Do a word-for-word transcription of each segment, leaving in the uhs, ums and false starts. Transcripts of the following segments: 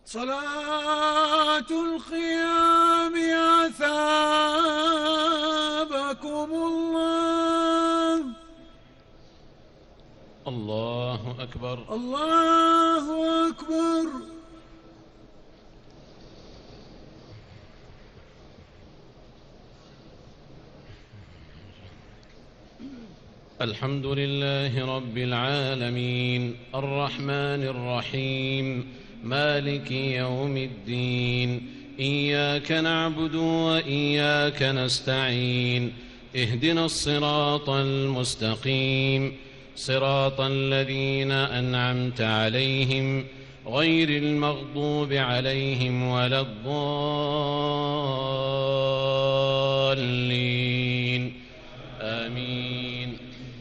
صلاة القيام أثابكم الله. الله أكبر. الله أكبر. الحمد لله رب العالمين الرحمن الرحيم مالك يوم الدين إياك نعبد وإياك نستعين اهدنا الصراط المستقيم صراط الذين أنعمت عليهم غير المغضوب عليهم ولا الضالين آمين.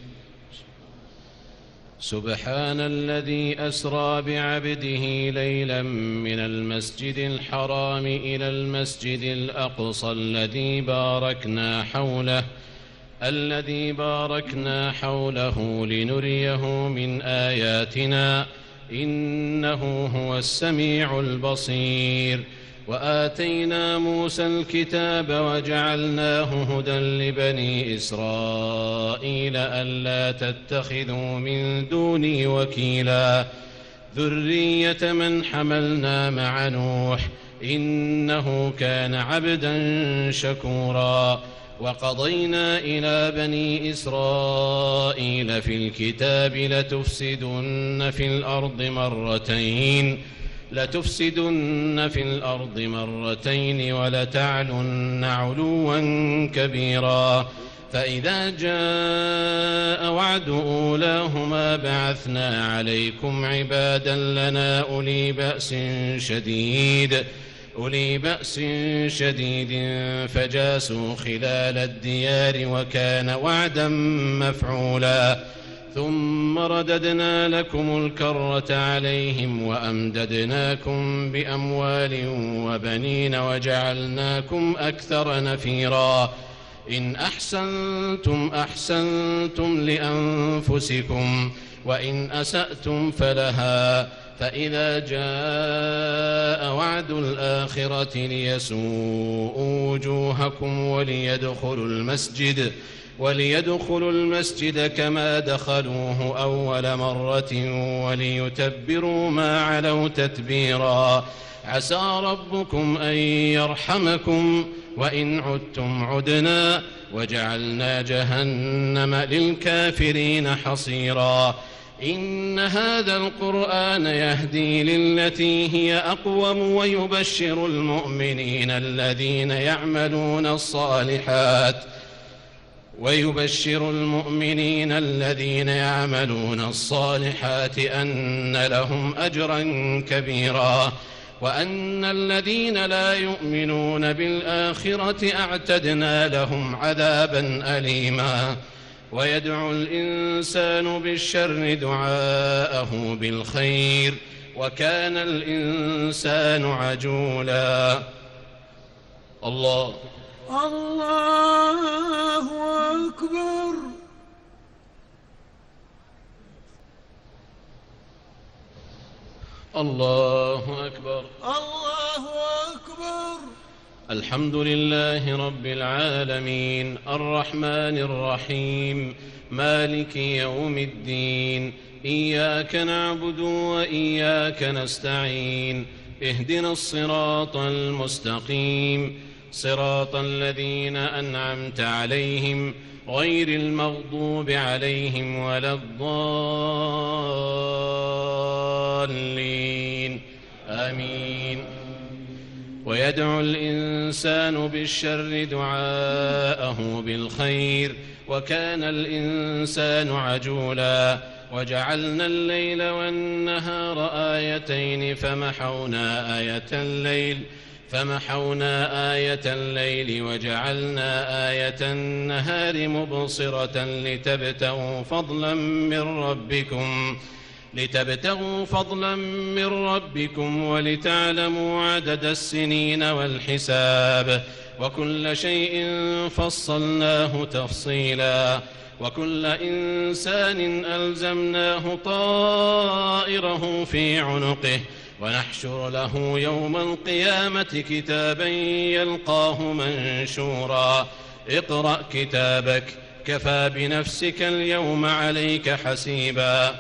سبحان الذي أسرى بعبده ليلا من المسجد الحرام إلى المسجد الأقصى الذي باركنا حوله الذي باركنا حوله لنريه من آياتنا إنه هو السميع البصير. وآتينا موسى الكتاب وجعلناه هدى لبني إسرائيل ألا تتخذوا من دوني وكيلا ذرية من حملنا مع نوح إنه كان عبدا شكورا. وقضينا إلى بني إسرائيل في الكتاب لتفسدن في الأرض مرتين لتفسدن في الأرض مرتين ولتعلن علوا كبيرا. فإذا جاء وعد أولاهما بعثنا عليكم عبادا لنا أولي بأس شديد أولي بأس شديد فجاسوا خلال الديار وكان وعدا مفعولا. ثم رددنا لكم الكرة عليهم وأمددناكم بأموال وبنين وجعلناكم أكثر نفيرا. إن أحسنتم أحسنتم لأنفسكم وإن أسأتم فلها. فإذا جاء وعد الآخرة ليسوءوا وجوهكم وليدخلوا المسجد وليدخلوا المسجد كما دخلوه أول مرة وليتبروا ما علوا تتبيرا. عسى ربكم أن يرحمكم وإن عدتم عدنا وجعلنا جهنم للكافرين حصيرا. إن هذا القرآن يهدي للتي هي أقوم ويبشر المؤمنين الذين يعملون الصالحات ويبشر المؤمنين الذين يعملون الصالحات أن لهم أجرا كبيرا. وأن الذين لا يؤمنون بالآخرة أعتدنا لهم عذابا أليما. ويدعو الإنسان بالشر دعاءه بالخير وكان الإنسان عجولا. الله الله أكبر. الله أكبر. الله أكبر. الحمد لله رب العالمين الرحمن الرحيم مالك يوم الدين إياك نعبد وإياك نستعين اهدنا الصراط المستقيم صراط الذين أنعمت عليهم غير المغضوب عليهم ولا الضالين آمين. ويدعو الإنسان بالشر دعاءه بالخير وكان الإنسان عجولا. وجعلنا الليل والنهار آيتين فمحونا آية الليل فمحونا آية الليل وجعلنا آية النهار مبصرة لتبتغوا فضلا من ربكم لتبتغوا فضلا من ربكم ولتعلموا عدد السنين والحساب وكل شيء فصلناه تفصيلا. وكل إنسان ألزمناه طائره في عنقه ونحشر له يوم القيامة كتابا يلقاه منشورا اقرأ كتابك كفى بنفسك اليوم عليك حسيبا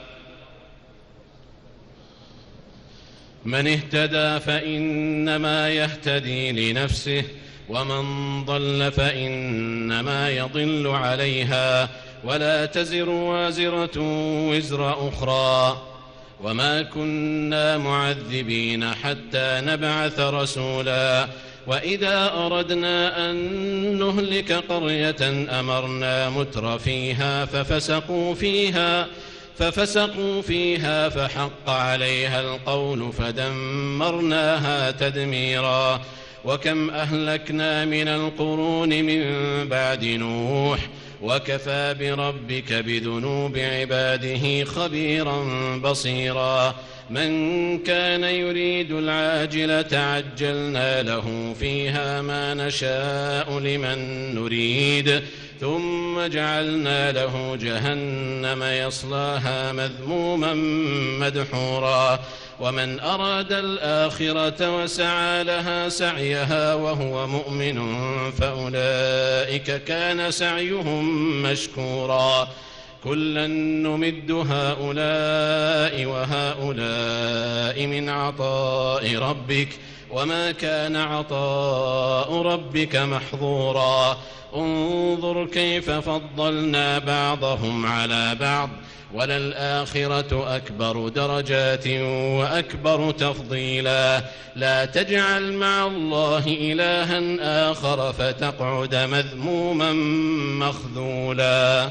من اهتدى فإنما يهتدي لنفسه ومن ضل فإنما يضل عليها ولا تزر وازرة وزر أخرى وما كنا معذبين حتى نبعث رسولا وإذا أردنا أن نهلك قرية أمرنا متر فيها ففسقوا فيها ففسقوا فيها فحق عليها القول فدمرناها تدميرا وكم أهلكنا من القرون من بعد نوح وكفى بربك بذنوب عباده خبيرا بصيرا من كان يريد العاجلة عجلنا له فيها ما نشاء لمن نريد ثم جعلنا له جهنم يصلاها مذموما مدحورا ومن أراد الآخرة وسعى لها سعيها وهو مؤمن فأولئك كان سعيهم مشكورا كلا نمد هؤلاء وهؤلاء من عطاء ربك وما كان عطاء ربك محظورا انظر كيف فضلنا بعضهم على بعض وللآخرة أكبر درجات وأكبر تفضيلا لا تجعل مع الله إلها آخر فتقعد مذموما مخذولا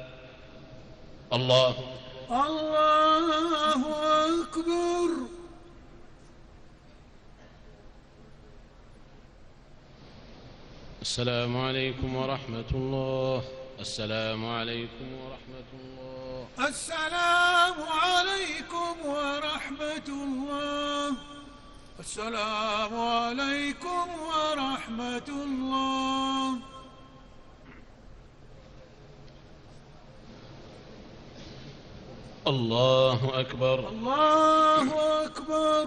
الله الله أكبر. السلام عليكم ورحمة الله. السلام عليكم ورحمة الله. السلام عليكم ورحمة الله. السلام عليكم ورحمة الله. الله أكبر. الله أكبر.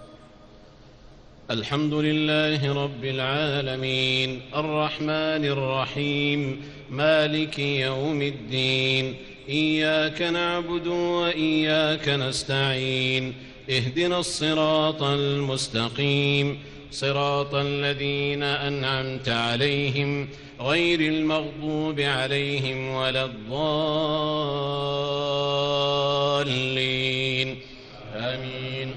الحمد لله رب العالمين الرحمن الرحيم مالك يوم الدين إياك نعبد وإياك نستعين اهدنا الصراط المستقيم صراط الذين أنعمت عليهم غير المغضوب عليهم ولا الضالين آمين.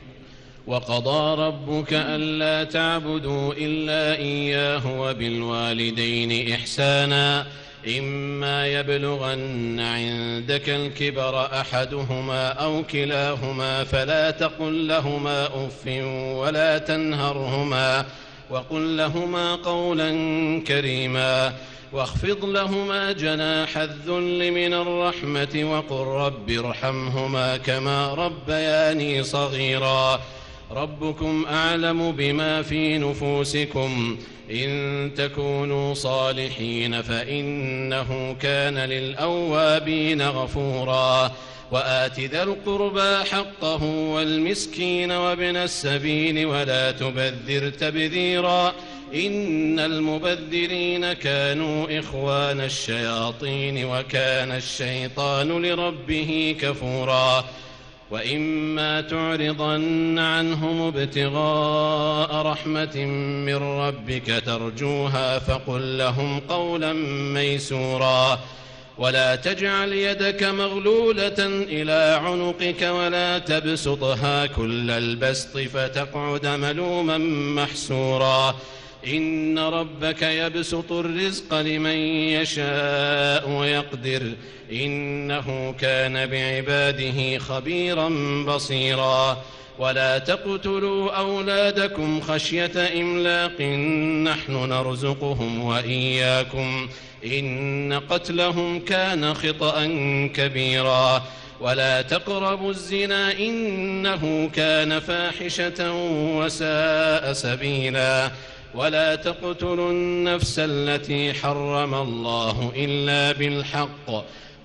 وقضى ربك ألا تعبدوا إلا إياه وبالوالدين إحسانا إما يبلغن عندك الكبر أحدهما أو كلاهما فلا تقل لهما أف ولا تنهرهما وقل لهما قولا كريما واخفض لهما جناح الذل من الرحمة وقل رب ارحمهما كما ربياني صغيرا ربكم أعلم بما في نفوسكم إن تكونوا صالحين فإنه كان للأوابين غفورا وآت ذا القربى حقه والمسكين وابن السبيل ولا تبذر تبذيرا إن المبذرين كانوا إخوان الشياطين وكان الشيطان لربه كفورا وإما تعرضن عنهم ابتغاء رحمة من ربك ترجوها فقل لهم قولا ميسورا ولا تجعل يدك مغلولة إلى عنقك ولا تبسطها كل البسط فتقعد ملوما محسورا إن ربك يبسط الرزق لمن يشاء ويقدر إنه كان بعباده خبيرا بصيرا ولا تقتلوا أولادكم خشية إملاق نحن نرزقهم وإياكم إن قتلهم كان خطأ كبيرا ولا تقربوا الزنا إنه كان فاحشة وساء سبيلا ولا تقتلوا النفس التي حرم الله إلا بالحق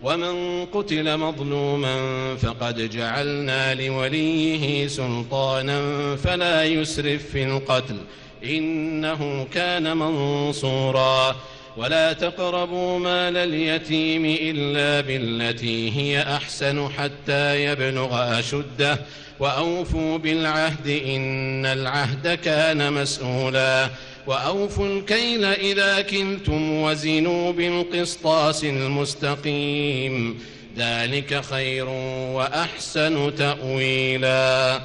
ومن قتل مظلوما فقد جعلنا لوليه سلطانا فلا يسرف في القتل إنه كان منصورا ولا تقربوا مال اليتيم إلا بالتي هي أحسن حتى يبلغ أشده وأوفوا بالعهد إن العهد كان مسؤولا وأوفوا الكيل إذا كلتم وزنوا بالقسطاس المستقيم ذلك خير وأحسن تأويلا.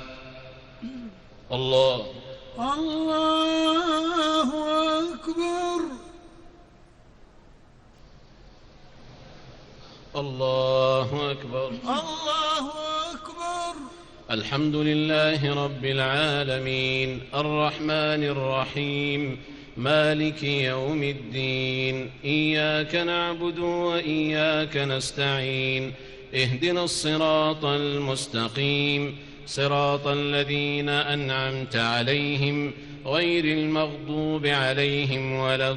الله الله أكبر. الله أكبر. الله أكبر. الحمد لله رب العالمين الرحمن الرحيم مالك يوم الدين إياك نعبد وإياك نستعين اهدنا الصراط المستقيم صراط الذين أنعمت عليهم غير المغضوب عليهم ولا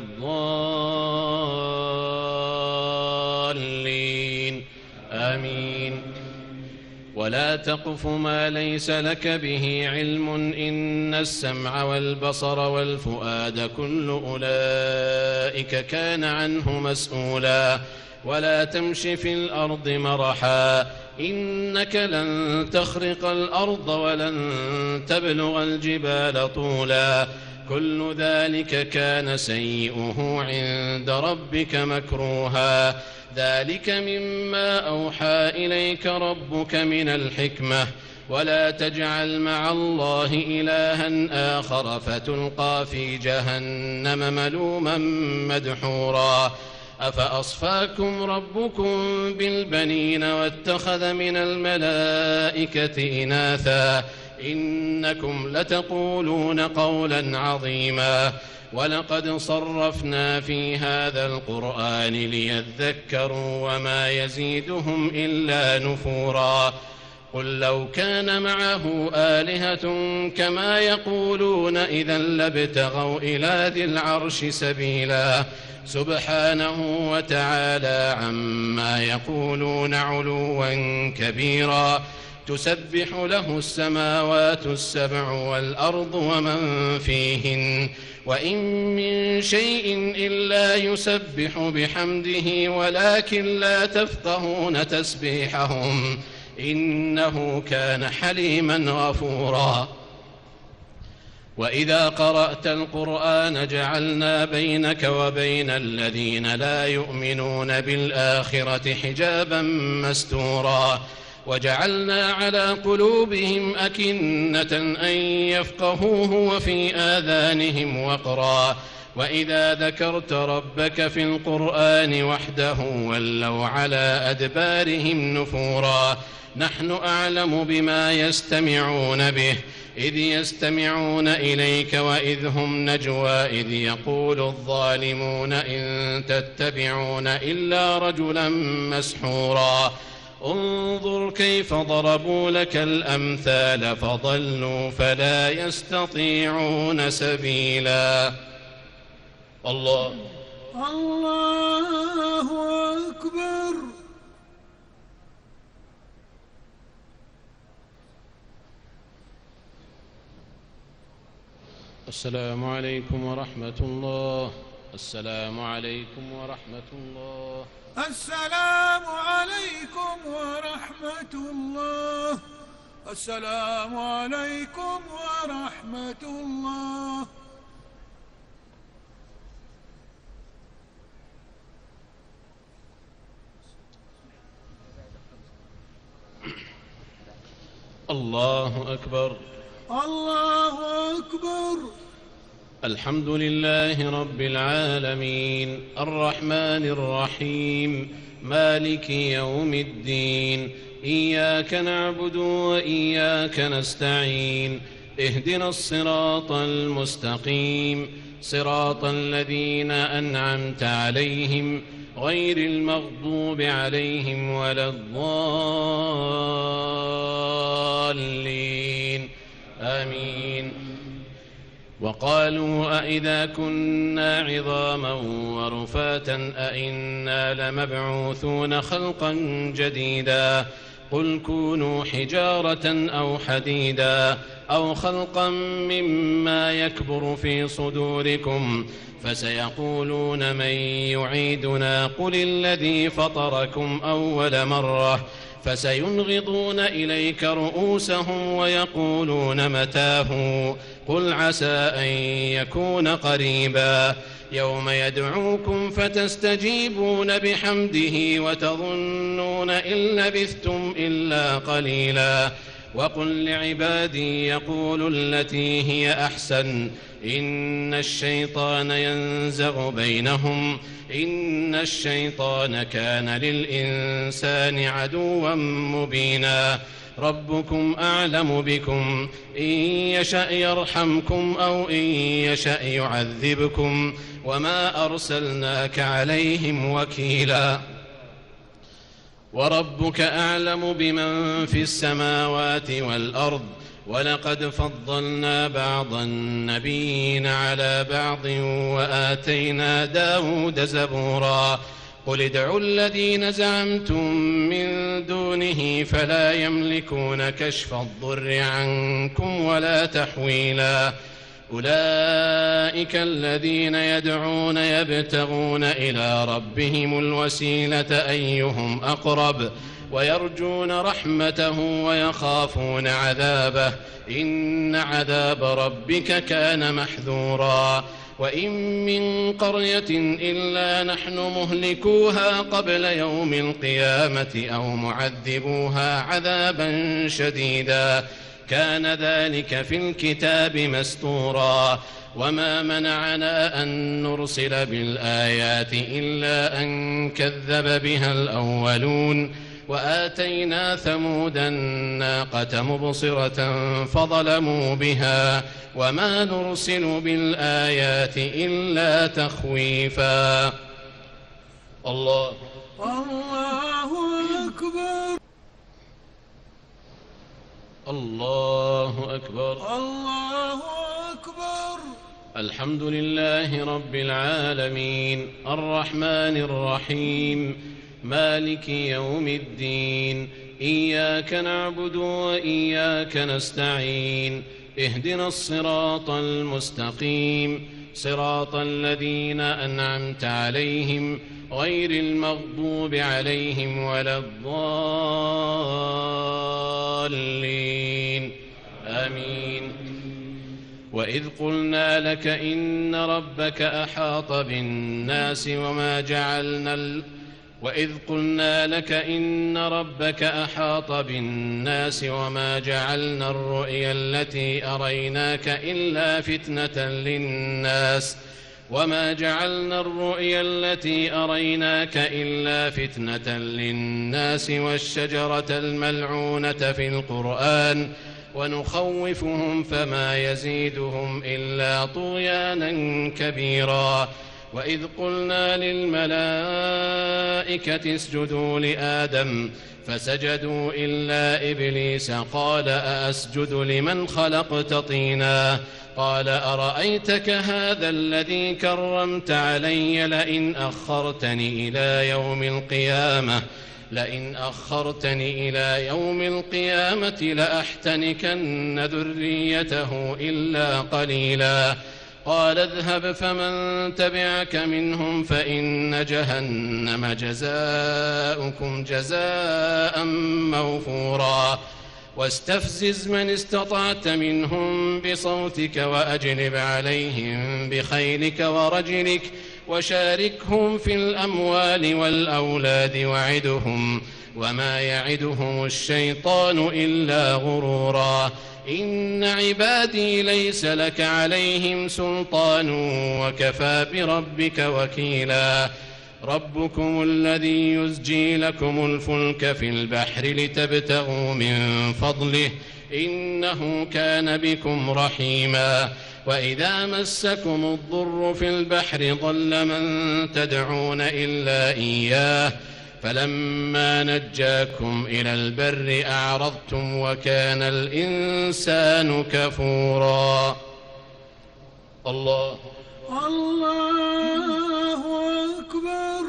الضالين آمين. ولا تقف ما ليس لك به علم إن السمع والبصر والفؤاد كل أولئك كان عنه مسؤولا ولا تمش في الأرض مرحا إنك لن تخرق الأرض ولن تبلغ الجبال طولا كل ذلك كان سيئه عند ربك مكروها ذلك مما أوحى إليك ربك من الحكمة ولا تجعل مع الله إلها آخر فتلقى في جهنم ملوما مدحورا أفأصفاكم ربكم بالبنين واتخذ من الملائكة إناثا إنكم لتقولون قولا عظيما ولقد صرفنا في هذا القرآن ليذكروا وما يزيدهم إلا نفورا قل لو كان معه آلهة كما يقولون إذا لابتغوا إلى ذي العرش سبيلا سبحانه وتعالى عما يقولون علوا كبيرا تسبح له السماوات السبع والأرض ومن فيهن وإن من شيء إلا يسبح بحمده ولكن لا تفقهون تسبيحهم إنه كان حليما غفورا. وإذا قرأت القرآن جعلنا بينك وبين الذين لا يؤمنون بالآخرة حجابا مستورا وجعلنا على قلوبهم أكنة أن يفقهوه وفي آذانهم وقرا وإذا ذكرت ربك في القرآن وحده ولوا على أدبارهم نفورا نحن أعلم بما يستمعون به إذ يستمعون إليك وإذ هم نجوى إذ يقول الظالمون إن تتبعون إلا رجلا مسحورا انظر كيف ضربوا لك الأمثال فضلوا فلا يستطيعون سبيلا. الله الله أكبر. السلام عليكم ورحمة الله. السلام عليكم ورحمة الله. السلام عليكم ورحمة الله. السلام عليكم ورحمة الله. الله أكبر. الله أكبر. الحمد لله رب العالمين الرحمن الرحيم مالك يوم الدين إياك نعبد وإياك نستعين اهدنا الصراط المستقيم صراط الذين أنعمت عليهم غير المغضوب عليهم ولا الضالين آمين. وقالوا أئذا كنا عظاما ورفاتا أئنا لمبعوثون خلقا جديدا قل كونوا حجارة أو حديدا أو خلقا مما يكبر في صدوركم فسيقولون من يعيدنا قل الذي فطركم أول مرة فسينغضون إليك رؤوسهم ويقولون متاه قل عسى أن يكون قريبا يوم يدعوكم فتستجيبون بحمده وتظنون إن لبثتم إلا قليلا وقل لعبادي يقولوا التي هي أحسن إن الشيطان ينزغ بينهم إن الشيطان كان للإنسان عدوا مبينا ربكم أعلم بكم إن يشأ يرحمكم أو إن يشأ يعذبكم وما أرسلناك عليهم وكيلا وربك أعلم بمن في السماوات والأرض ولقد فضلنا بعض النبيين على بعض وآتينا داود زبورا قل ادعوا الذين زعمتم من دونه فلا يملكون كشف الضر عنكم ولا تحويلا أولئك الذين يدعون يبتغون إلى ربهم الوسيلة أيهم أقرب ويرجون رحمته ويخافون عذابه إن عذاب ربك كان محذورا وإن من قرية إلا نحن مهلكوها قبل يوم القيامة أو معذبوها عذابا شديدا كان ذلك في الكتاب مستورا وما منعنا أن نرسل بالآيات إلا أن كذب بها الأولون وآتينا ثمود الناقة مبصرة فظلموا بها وما نرسل بالآيات إلا تخويفا الله الله أكبر الله أكبر الله أكبر الحمد لله رب العالمين الرحمن الرحيم مالك يوم الدين إياك نعبد وإياك نستعين اهدنا الصراط المستقيم صراط الذين أنعمت عليهم غير المغضوب عليهم ولا الضالين آمين وإذ قلنا لك إن ربك أحاط بالناس وما جعلنا ال... وإذ قلنا لك إن ربك أحاط بالناس وما جعلنا الرؤيا التي أريناك إلا فتنة للناس وما جعلنا الرؤيا التي أريناك إلا فتنة للناس والشجرة الملعونة في القرآن ونخوفهم فما يزيدهم إلا طغيانا كبيرا وإذ قلنا للملائكة اسجدوا لآدم فسجدوا إلا إبليس قال أأسجد لمن خلقت طينا قال أرأيتك هذا الذي كرمت علي لئن أخرتني إلى يوم القيامة لئن أخرتني إلى يوم القيامة لأحتنكن ذريته إلا قليلا قال اذهب فمن تبعك منهم فإن جهنم جزاؤكم جزاء موفورا واستفزز من استطعت منهم بصوتك وأجلب عليهم بخيلك ورجلك وشاركهم في الأموال والأولاد وعدهم وما يعدهم الشيطان إلا غرورا إن عبادي ليس لك عليهم سلطان وكفى بربك وكيلا ربكم الذي يزجي لكم الفلك في البحر لتبتغوا من فضله إنه كان بكم رحيما وإذا مسكم الضر في البحر ضل من تدعون إلا إياه فلما نجاكم إلى البر أعرضتم وكان الإنسان كفورا الله الله أكبر.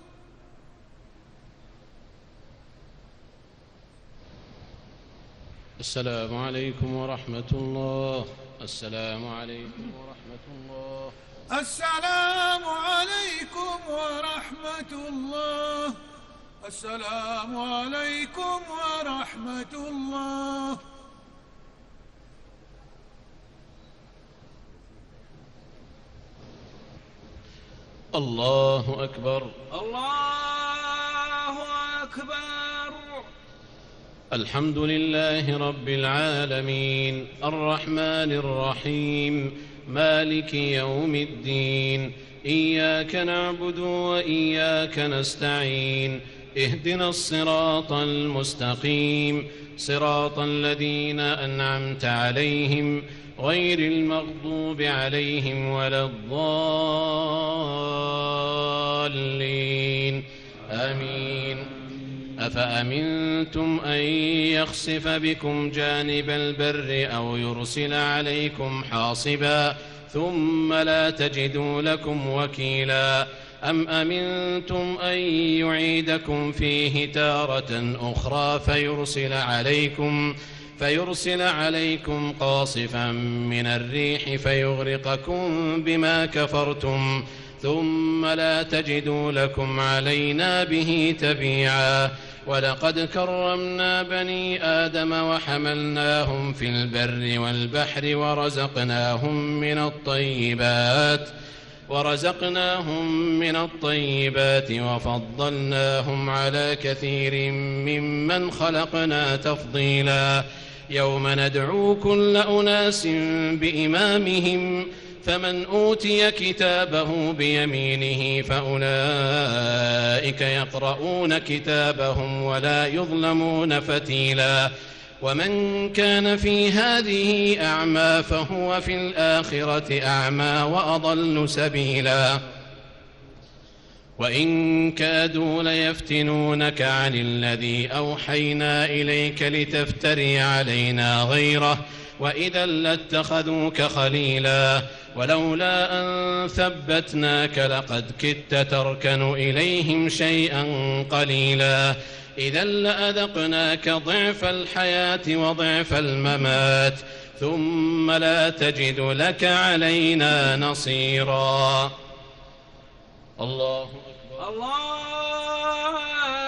السلام عليكم ورحمة الله. السلام عليكم ورحمة الله. السلام عليكم ورحمة الله. السلام عليكم ورحمة الله. الله أكبر. الله أكبر. الحمد لله رب العالمين الرحمن الرحيم مالك يوم الدين إياك نعبد وإياك نستعين اهدنا الصراط المستقيم صراط الذين أنعمت عليهم غير المغضوب عليهم ولا الضالين آمين. أفأمنتم أن يخسف بكم جانب البر أو يرسل عليكم حاصبا ثم لا تجدوا لكم وكيلا أم أمنتم أن يعيدكم فيه تارة أخرى فيرسل عليكم فيرسل عليكم قاصفا من الريح فيغرقكم بما كفرتم ثم لا تجدوا لكم علينا به تبيعا ولقد كرمنا بني آدم وحملناهم في البر والبحر ورزقناهم من الطيبات ورزقناهم من الطيبات وفضلناهم على كثير ممن خلقنا تفضيلا يوم ندعو كل أناس بإمامهم فمن أوتي كتابه بيمينه فأولئك يقرؤون كتابهم ولا يظلمون فتيلا ومن كان في هذه أعمى فهو في الآخرة أعمى وأضل سبيلا وإن كادوا ليفتنونك عن الذي أوحينا إليك لتفتري علينا غيره وإذا لاتخذوك خليلا ولولا أن ثبتناك لقد كدت تركن إليهم شيئا قليلا إذا لأذقناك ضعف الحياة وضعف الممات ثم لا تجد لك علينا نصيرا. الله أكبر. الله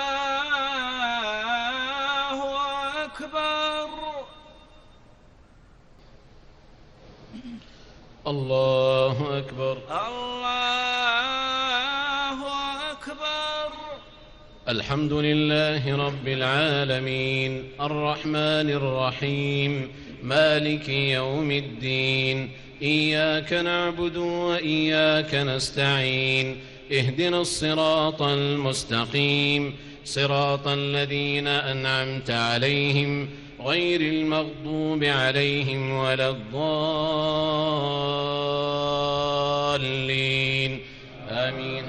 أكبر. الله أكبر. الله أكبر. الحمد لله رب العالمين الرحمن الرحيم مالك يوم الدين إياك نعبد وإياك نستعين اهدنا الصراط المستقيم صراط الذين أنعمت عليهم غير المغضوب عليهم ولا الضالين آمين.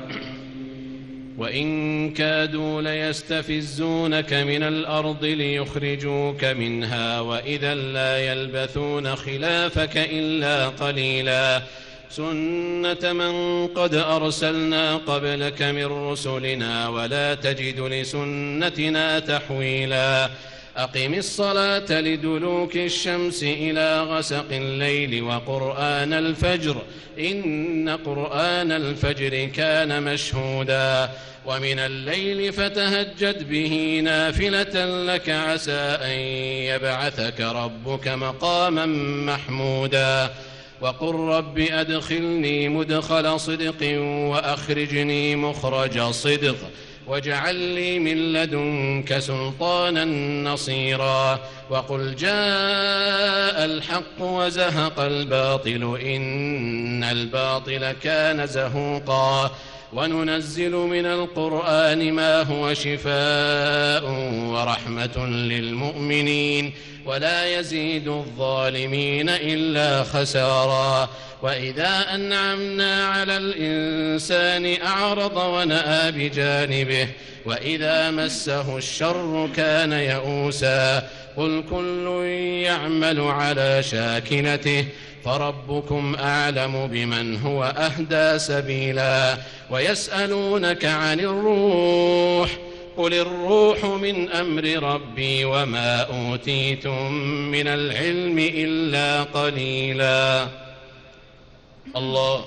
وإن كادوا ليستفزونك من الأرض ليخرجوك منها وإذا لا يلبثون خلافك إلا قليلا سنة من قد أرسلنا قبلك من رسلنا ولا تجد لسنتنا تحويلا أقم الصلاة لدلوك الشمس إلى غسق الليل وقرآن الفجر إن قرآن الفجر كان مشهودا ومن الليل فتهجد به نافلة لك عسى أن يبعثك ربك مقاما محمودا وقل رب أدخلني مدخل صدق وأخرجني مخرج صدق واجعل لي من لدنك سلطانا نصيرا وقل جاء الحق وزهق الباطل إن الباطل كان زهوقا وننزل من القرآن ما هو شفاء ورحمة للمؤمنين ولا يزيد الظالمين إلا خسارا. وإذا أنعمنا على الإنسان أعرض ونأى بجانبه وإذا مسه الشر كان يئوسا. قل كل يعمل على شاكلته فربكم أعلم بمن هو أهدى سبيلا. ويسألونك عن الروح قل الروح من أمر ربي وما أوتيتم من العلم إلا قليلا. الله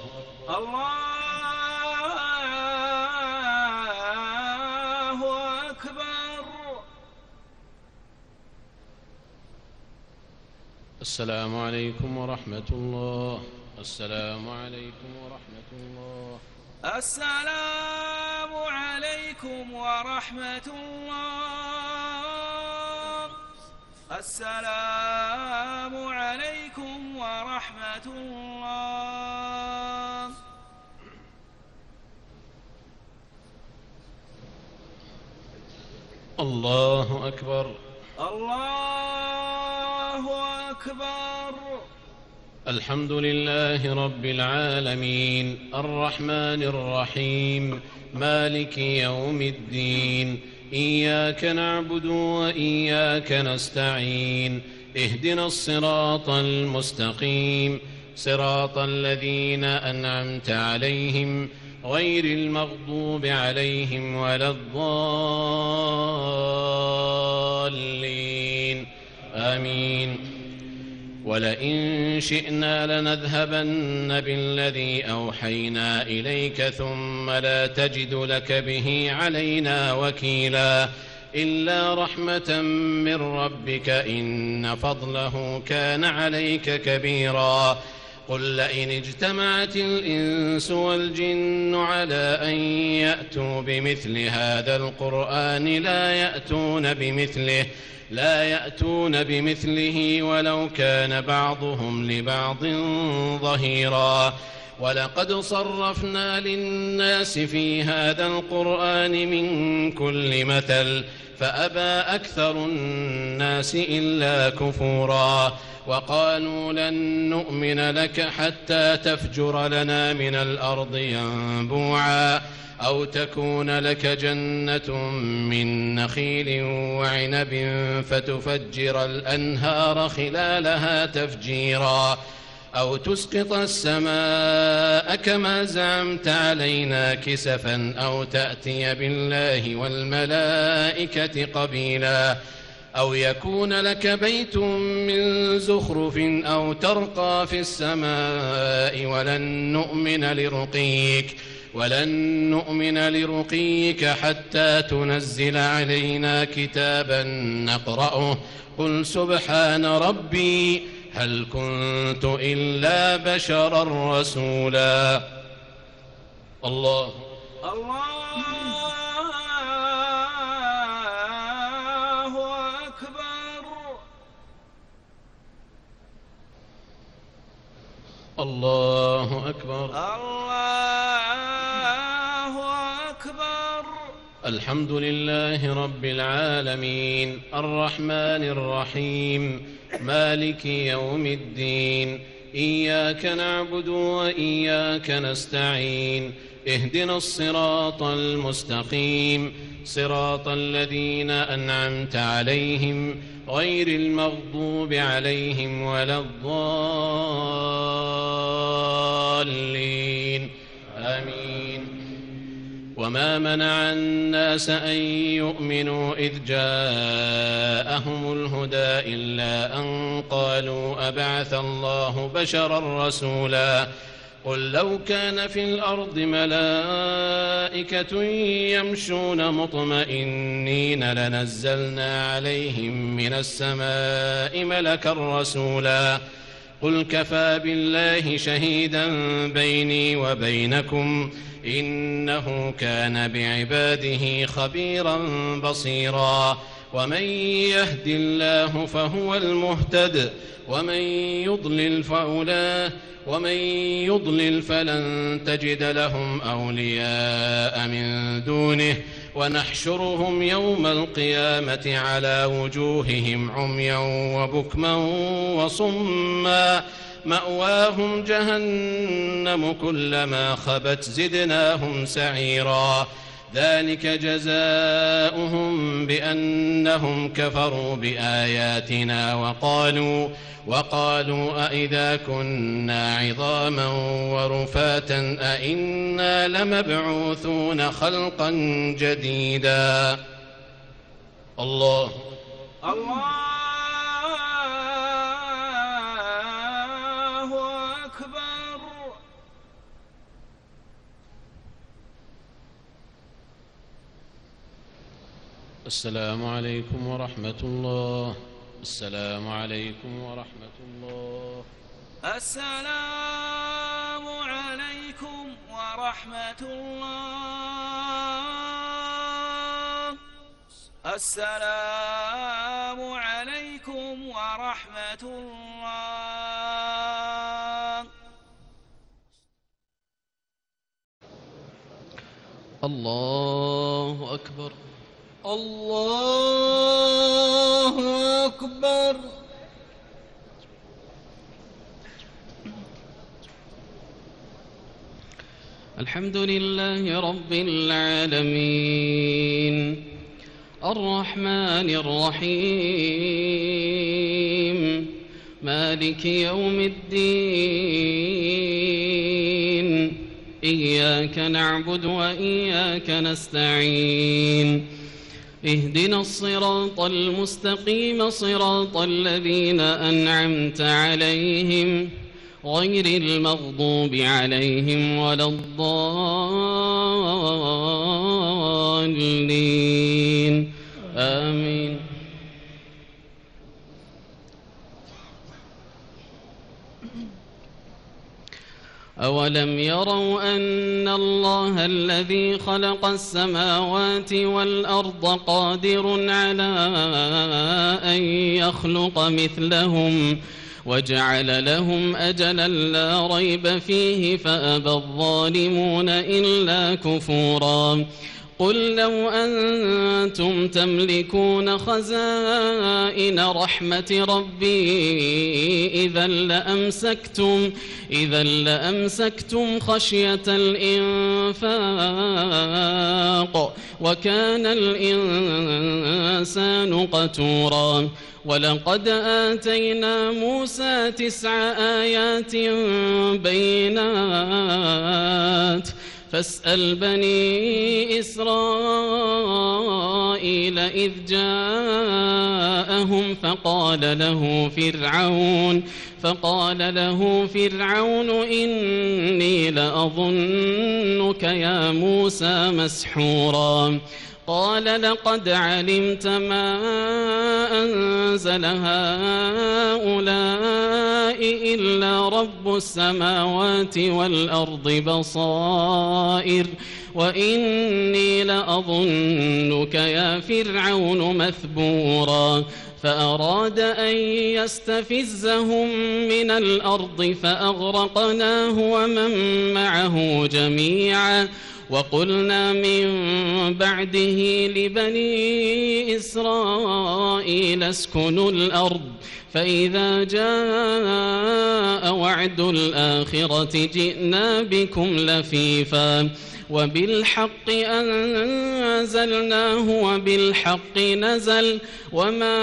الله أكبر. السلام عليكم ورحمة الله. السلام عليكم ورحمة الله. السلام عليكم ورحمة الله. السلام عليكم ورحمة الله. الله أكبر. الله أكبر. الحمد لله رب العالمين الرحمن الرحيم مالك يوم الدين إياك نعبد وإياك نستعين اهدنا الصراط المستقيم صراط الذين أنعمت عليهم غير المغضوب عليهم ولا الضالين آمين. ولئن شئنا لنذهبن بالذي أوحينا إليك ثم لا تجد لك به علينا وكيلا إلا رحمة من ربك إن فضله كان عليك كبيرا. قل لئن اجتمعت الإنس والجن على أن يأتوا بمثل هذا القرآن لا يأتون بمثله لا يأتون بمثله ولو كان بعضهم لبعض ظهيرا. ولقد صرفنا للناس في هذا القرآن من كل مثل فأبى أكثر الناس إلا كفورا. وقالوا لن نؤمن لك حتى تفجر لنا من الأرض ينبوعا أو تكون لك جنة من نخيل وعنب فتفجر الأنهار خلالها تفجيرا أو تسقط السماء كما زعمت علينا كسفا أو تأتي بالله والملائكة قبيلا أو يكون لك بيت من زخرف أو ترقى في السماء ولن نؤمن لرقيك ولن نؤمن لرقيك حتى تنزل علينا كتابا نقرأه قل سبحان ربي هل كنت إلا بشرا رسولا. الله الله أكبر. الله أكبر. الله أكبر. الحمد لله رب العالمين الرحمن الرحيم مالك يوم الدين إياك نعبد وإياك نستعين اهدنا الصراط المستقيم صراط الذين أنعمت عليهم غير المغضوب عليهم ولا الضالين آمين. وما منع الناس أن يؤمنوا إذ جاءهم الهدى إلا أن قالوا أبعث الله بشرا رسولا قل لو كان في الأرض ملائكة يمشون مطمئنين لنزلنا عليهم من السماء ملكا رسولا قل كفى بالله شهيدا بيني وبينكم إنه كان بعباده خبيرا بصيرا. ومن يهد الله فهو المهتد ومن يضلل فأولئك ومن يضلل فلن تجد لهم أولياء من دونه ونحشرهم يوم القيامة على وجوههم عميا وبكما وصما مأواهم جهنم كلما خبت زدناهم سعيرا ذلك جزاؤهم بأنهم كفروا بآياتنا وقالوا وقالوا أئذا كنا عظاما ورفاتا أئنا لمبعوثون خلقا جديدا. الله الله أكبر. السلام عليكم ورحمة الله. السلام عليكم ورحمة الله. السلام عليكم ورحمة الله. السلام عليكم ورحمة الله. الله أكبر. الله أكبر. الحمد لله رب العالمين الرحمن الرحيم مالك يوم الدين إياك نعبد وإياك نستعين اهدنا الصراط المستقيم صراط الذين أنعمت عليهم غير المغضوب عليهم ولا الضالين آمين. أولم يروا أن الله الذي خلق السماوات والأرض قادر على أن يخلق مثلهم وجعل لهم أجلا لا ريب فيه فأبى الظالمون إلا كفورا. قل لو أنتم تملكون خزائن رحمة ربي إذا لأمسكتم إذا لأمسكتم خشية الإنفاق وكان الإنسان قتورا. ولقد آتينا موسى تسع آيات بينات فاسأل بني إسرائيل إذ جاءهم فقال له فرعون فقال له فرعون إني لأظنك يا موسى مسحورا. قال لقد علمت ما أنزل هؤلاء إلا رب السماوات والأرض بصائر وإني لأظنك يا فرعون مثبورا. فأراد أن يستفزهم من الأرض فأغرقناه ومن معه جميعا. وقلنا من بعده لبني إسرائيل اسكنوا الأرض فإذا جاء وعد الآخرة جئنا بكم لفيفا وبالحق أنزلناه وبالحق نزل وما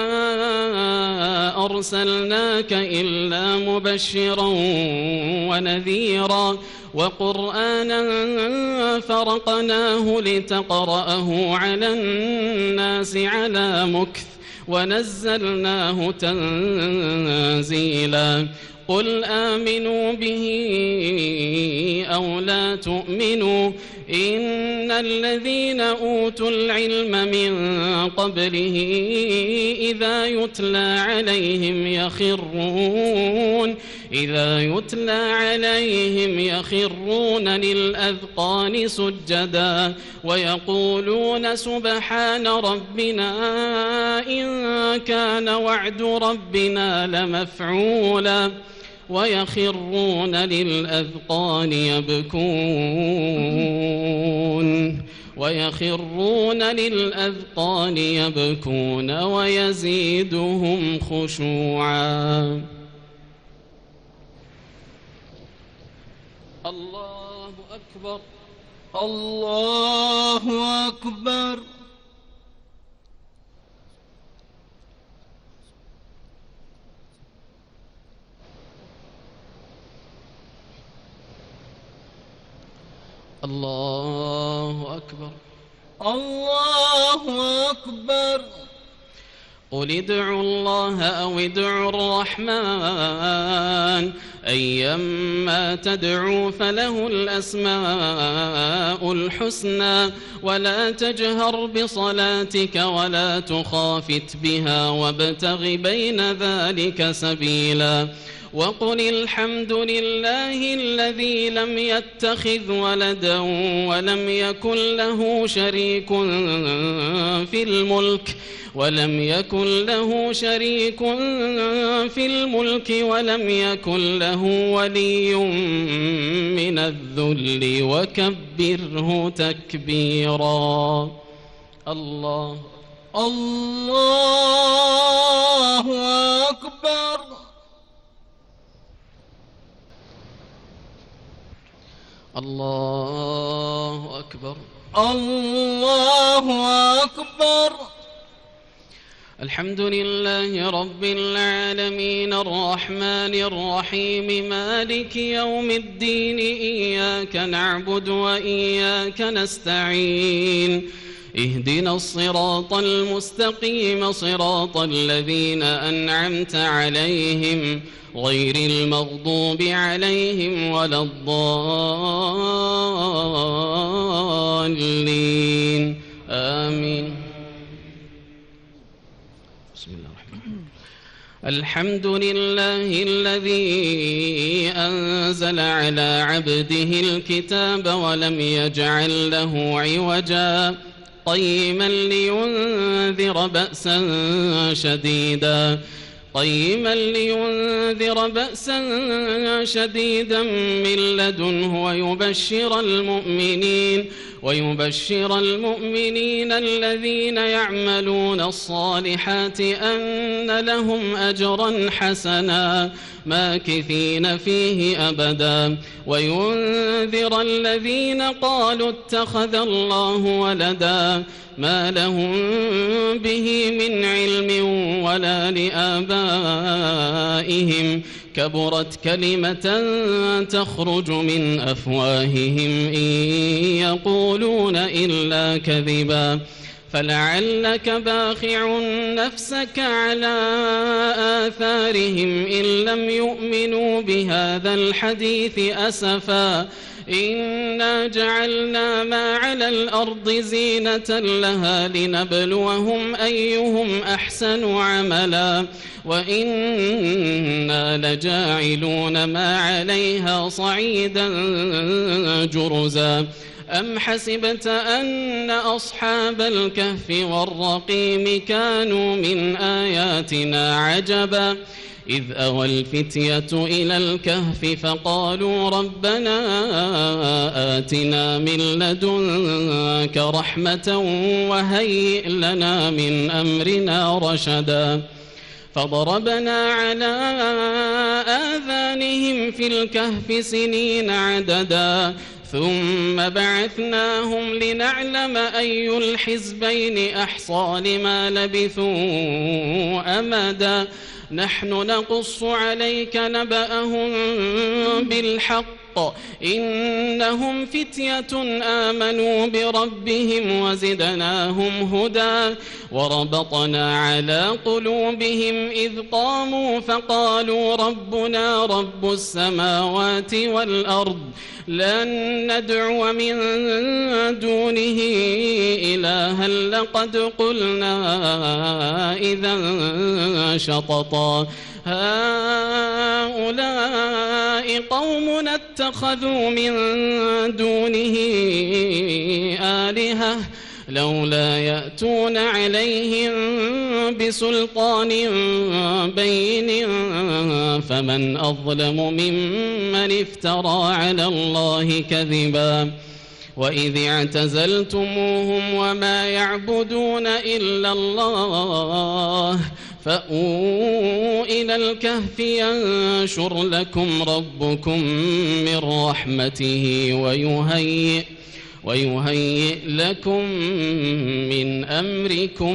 أرسلناك إلا مبشرا ونذيرا وقرآنا فرقناه لتقرأه على الناس على مكث ونزلناه تنزيلا. قل آمنوا به أو لا تؤمنوا إن الذين أوتوا العلم من قبله إذا يتلى عليهم يخرون إذا يتلى عليهم يخرون للأذقان سجدا ويقولون سبحان ربنا إن كان وعد ربنا لمفعولا ويخرون للأذقان يبكون ويخرون للأذقان يبكون ويزيدهم خشوعا. الله أكبر الله أكبر. الله أكبر الله أكبر. قل ادعوا الله أو ادعوا الرحمن أيما تدعوا فله الأسماء الحسنى ولا تجهر بصلاتك ولا تخافت بها وابتغ بين ذلك سبيلا وقل الحمد لله الذي لم يتخذ ولدا ولم يكن له شريك في الملك ولم يكن له شريك في الملك ولم يكن له ولي من الذل وكبره تكبيرا. الله الله أكبر. الله أكبر الله أكبر. الحمد لله رب العالمين الرحمن الرحيم مالك يوم الدين إياك نعبد وإياك نستعين اهدنا الصراط المستقيم صراط الذين أنعمت عليهم غير المغضوب عليهم ولا الضالين آمين. بسم الله الرحمن الرحيم. الحمد لله الذي أنزل على عبده الكتاب ولم يجعل له عوجا قيما لينذر بأسا شديدا قيما لينذر بأسا شديدا من لدنه ويبشر المؤمنين ويبشر المؤمنين الذين يعملون الصالحات أن لهم أجرا حسنا ماكثين فيه أبدا وينذر الذين قالوا اتخذ الله ولدا ما لهم به من علم ولا لآبائهم كبرت كلمة تخرج من أفواههم إن يقولون إلا كذبا فلعلك باخع نفسك على آثارهم إن لم يؤمنوا بهذا الحديث أسفا إنا جعلنا ما على الأرض زينة لها لنبلوهم أيهم أحسن عملا وإنا لجاعلون ما عليها صعيدا جرزا أم حسبت أن أصحاب الكهف والرقيم كانوا من آياتنا عجبا إذ أوى الفتية إلى الكهف فقالوا ربنا آتنا من لدنك رحمة وهيئ لنا من أمرنا رشدا فضربنا على آذانهم في الكهف سنين عددا ثم بعثناهم لنعلم أي الحزبين أحصى لما لبثوا أمدا نحن نقص عليك نبأهم بالحق إنهم فتية آمنوا بربهم وزدناهم هدى وربطنا على قلوبهم إذ قاموا فقالوا ربنا رب السماوات والأرض لن ندعو من دونه إلها لقد قلنا إذا شططا هؤلاء قومنا اتخذوا من دونه آلهة لولا يأتون عليهم بسلطان بين فمن أظلم ممن افترى على الله كذبا وإذ اعتزلتموهم وما يعبدون إلا الله فأووا إلى الكهف ينشر لكم ربكم من رحمته ويهيئ ويهيئ لكم من أمركم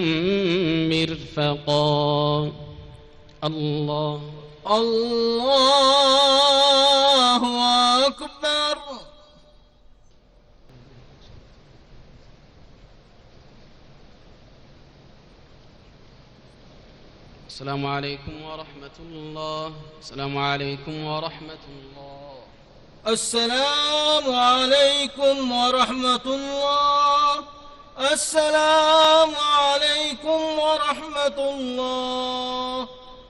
مرفقا. الله الله أكبر. السلام عليكم ورحمة الله. السلام عليكم ورحمة الله. السلام عليكم ورحمة الله. السلام عليكم ورحمة الله.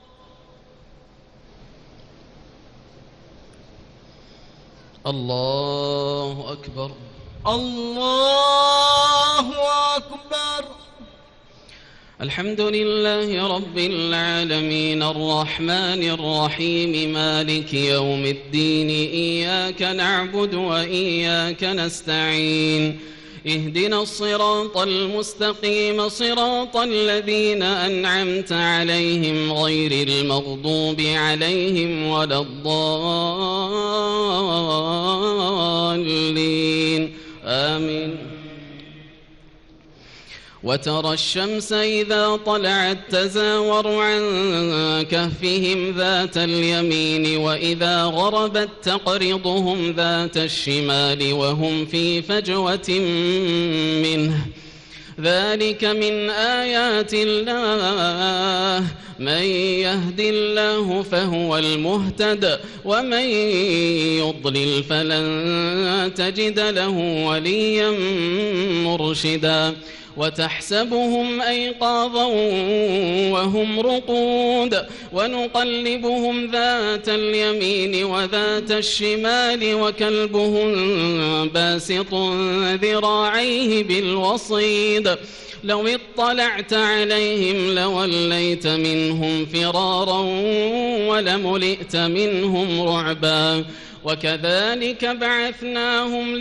الله أكبر. الله أكبر. الحمد لله رب العالمين الرحمن الرحيم مالك يوم الدين إياك نعبد وإياك نستعين اهدنا الصراط المستقيم صراط الذين أنعمت عليهم غير المغضوب عليهم ولا الضالين آمين. وترى الشمس إذا طلعت تزاور عن كهفهم ذات اليمين وإذا غربت تقرضهم ذات الشمال وهم في فجوة منه ذلك من آيات الله من يهد الله فهو المهتد ومن يضلل فلن تجد له وليا مرشدا. وتحسبهم أيقاظا وهم رقود ونقلبهم ذات اليمين وذات الشمال وكلبهم باسط ذراعيه بالوصيد لو اطلعت عليهم لوليت منهم فرارا ولملئت منهم رعبا. وكذلك بعثناهم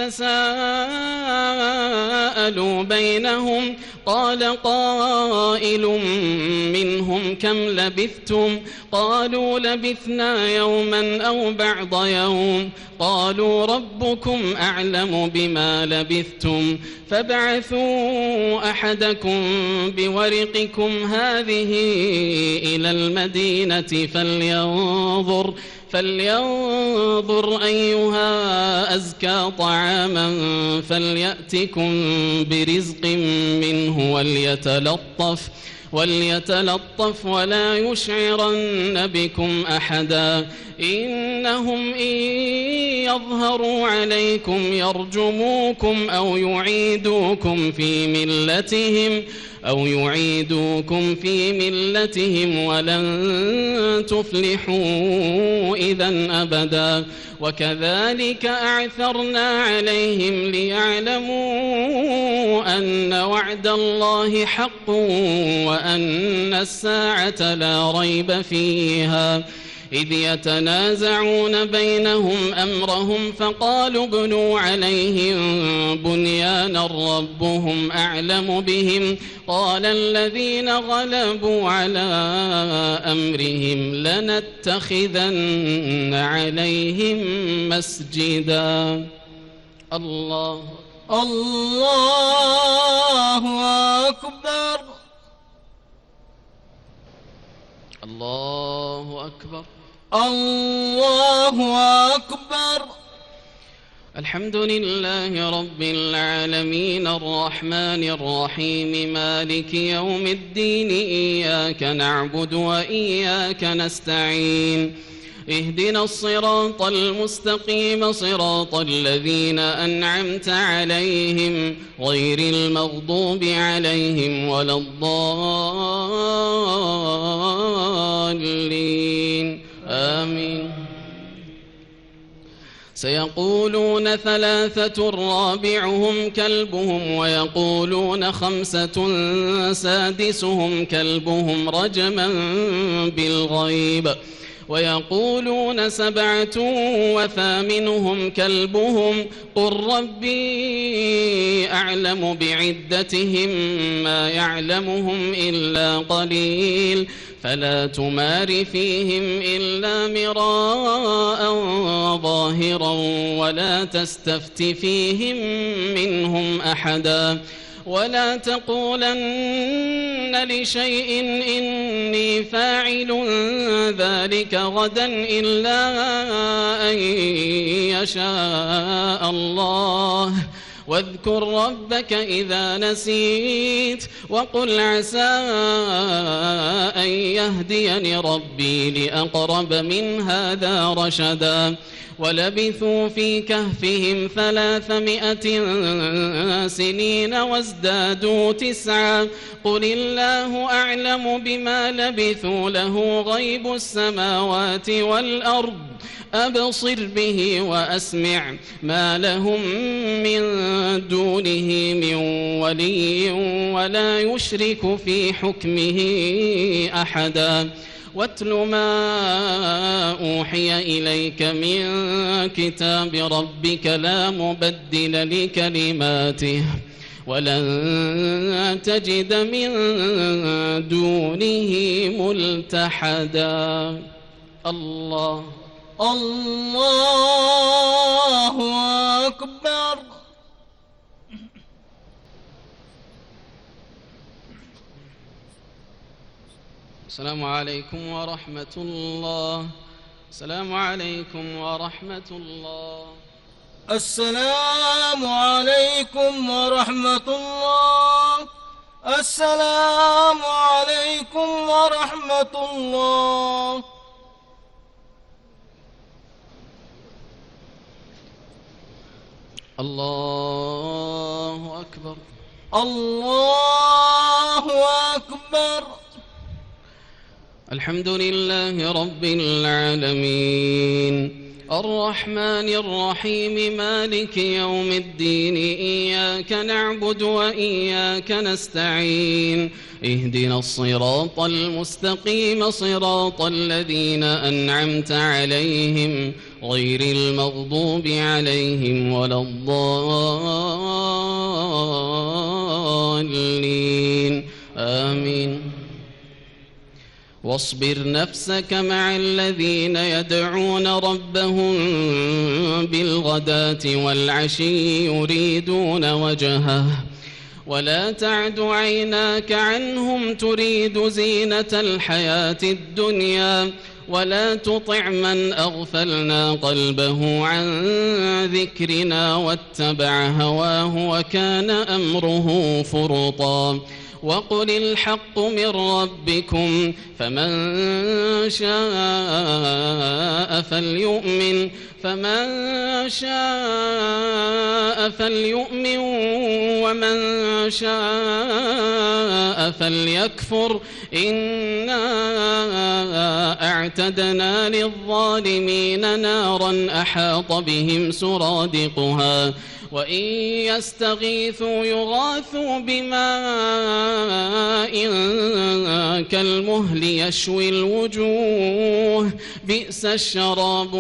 ليتساءلوا بينهم قال قائل منهم كم لبثتم قالوا لبثنا يوما أو بعض يوم قالوا ربكم أعلم بما لبثتم فابعثوا أحدكم بورقكم هذه إلى المدينة فلينظر فلينظر أيها أزكى طعاما فليأتكم برزق منه وليتلطف وليتلطف ولا يشعرن بكم أحدا إنهم إن يظهروا عليكم يرجموكم أو يعيدوكم في ملتهم أو يعيدوكم في ملتهم ولن تفلحوا إذا أبدا. وكذلك أعثرنا عليهم ليعلموا أن وعد الله حق وأن الساعة لا ريب فيها إذ يتنازعون بينهم أمرهم فقالوا ابنوا عليهم بنيانا ربهم أعلم بهم قال الذين غلبوا على أمرهم لنتخذن عليهم مسجدا. الله الله أكبر. الله أكبر. الله أكبر. الحمد لله رب العالمين الرحمن الرحيم مالك يوم الدين إياك نعبد وإياك نستعين اهدنا الصراط المستقيم صراط الذين أنعمت عليهم غير المغضوب عليهم ولا الضالين آمين. سيقولون ثلاثة رابعهم كلبهم ويقولون خمسة سادسهم كلبهم رجما بالغيب ويقولون سبعة وثامنهم كلبهم قل ربي أعلم بعدتهم ما يعلمهم إلا قليل فلا تمار فيهم إلا مراء ظاهرا ولا تستفت فيهم منهم أحدا ولا تقولن لشيء إني فاعل ذلك غدا إلا أن يشاء الله واذكر ربك إذا نسيت وقل عسى أن يهديني ربي لأقرب من هذا رشدا ولبثوا في كهفهم ثلاثمائة سنين وازدادوا تسعا قل الله أعلم بما لبثوا له غيب السماوات والأرض أبصر به وأسمع ما لهم من دونه من ولي ولا يشرك في حكمه أحدا واتل ما أوحي إليك من كتاب ربك لا مبدل لكلماته ولن تجد من دونه ملتحدا الله الله أكبر. السلام عليكم ورحمة الله. السلام عليكم ورحمة الله. السلام عليكم ورحمة الله. السلام عليكم ورحمة الله. الله أكبر. الله أكبر. الحمد لله رب العالمين الرحمن الرحيم مالك يوم الدين إياك نعبد وإياك نستعين اهدنا الصراط المستقيم صراط الذين أنعمت عليهم غير المغضوب عليهم ولا الضالين آمين. واصبر نفسك مع الذين يدعون ربهم بالغداة والعشي يريدون وجهه ولا تعد عيناك عنهم تريد زينة الحياة الدنيا ولا تطع من أغفلنا قلبه عن ذكرنا واتبع هواه وكان أمره فرطا وقل الحق من ربكم فمن شاء فليؤمن فمن شاء فليؤمن ومن شاء فليكفر إنا أعتدنا للظالمين نارا أحاط بهم سرادقها وإن يستغيثوا يغاثوا بماء كالمهل يشوي الوجوه بئس الشراب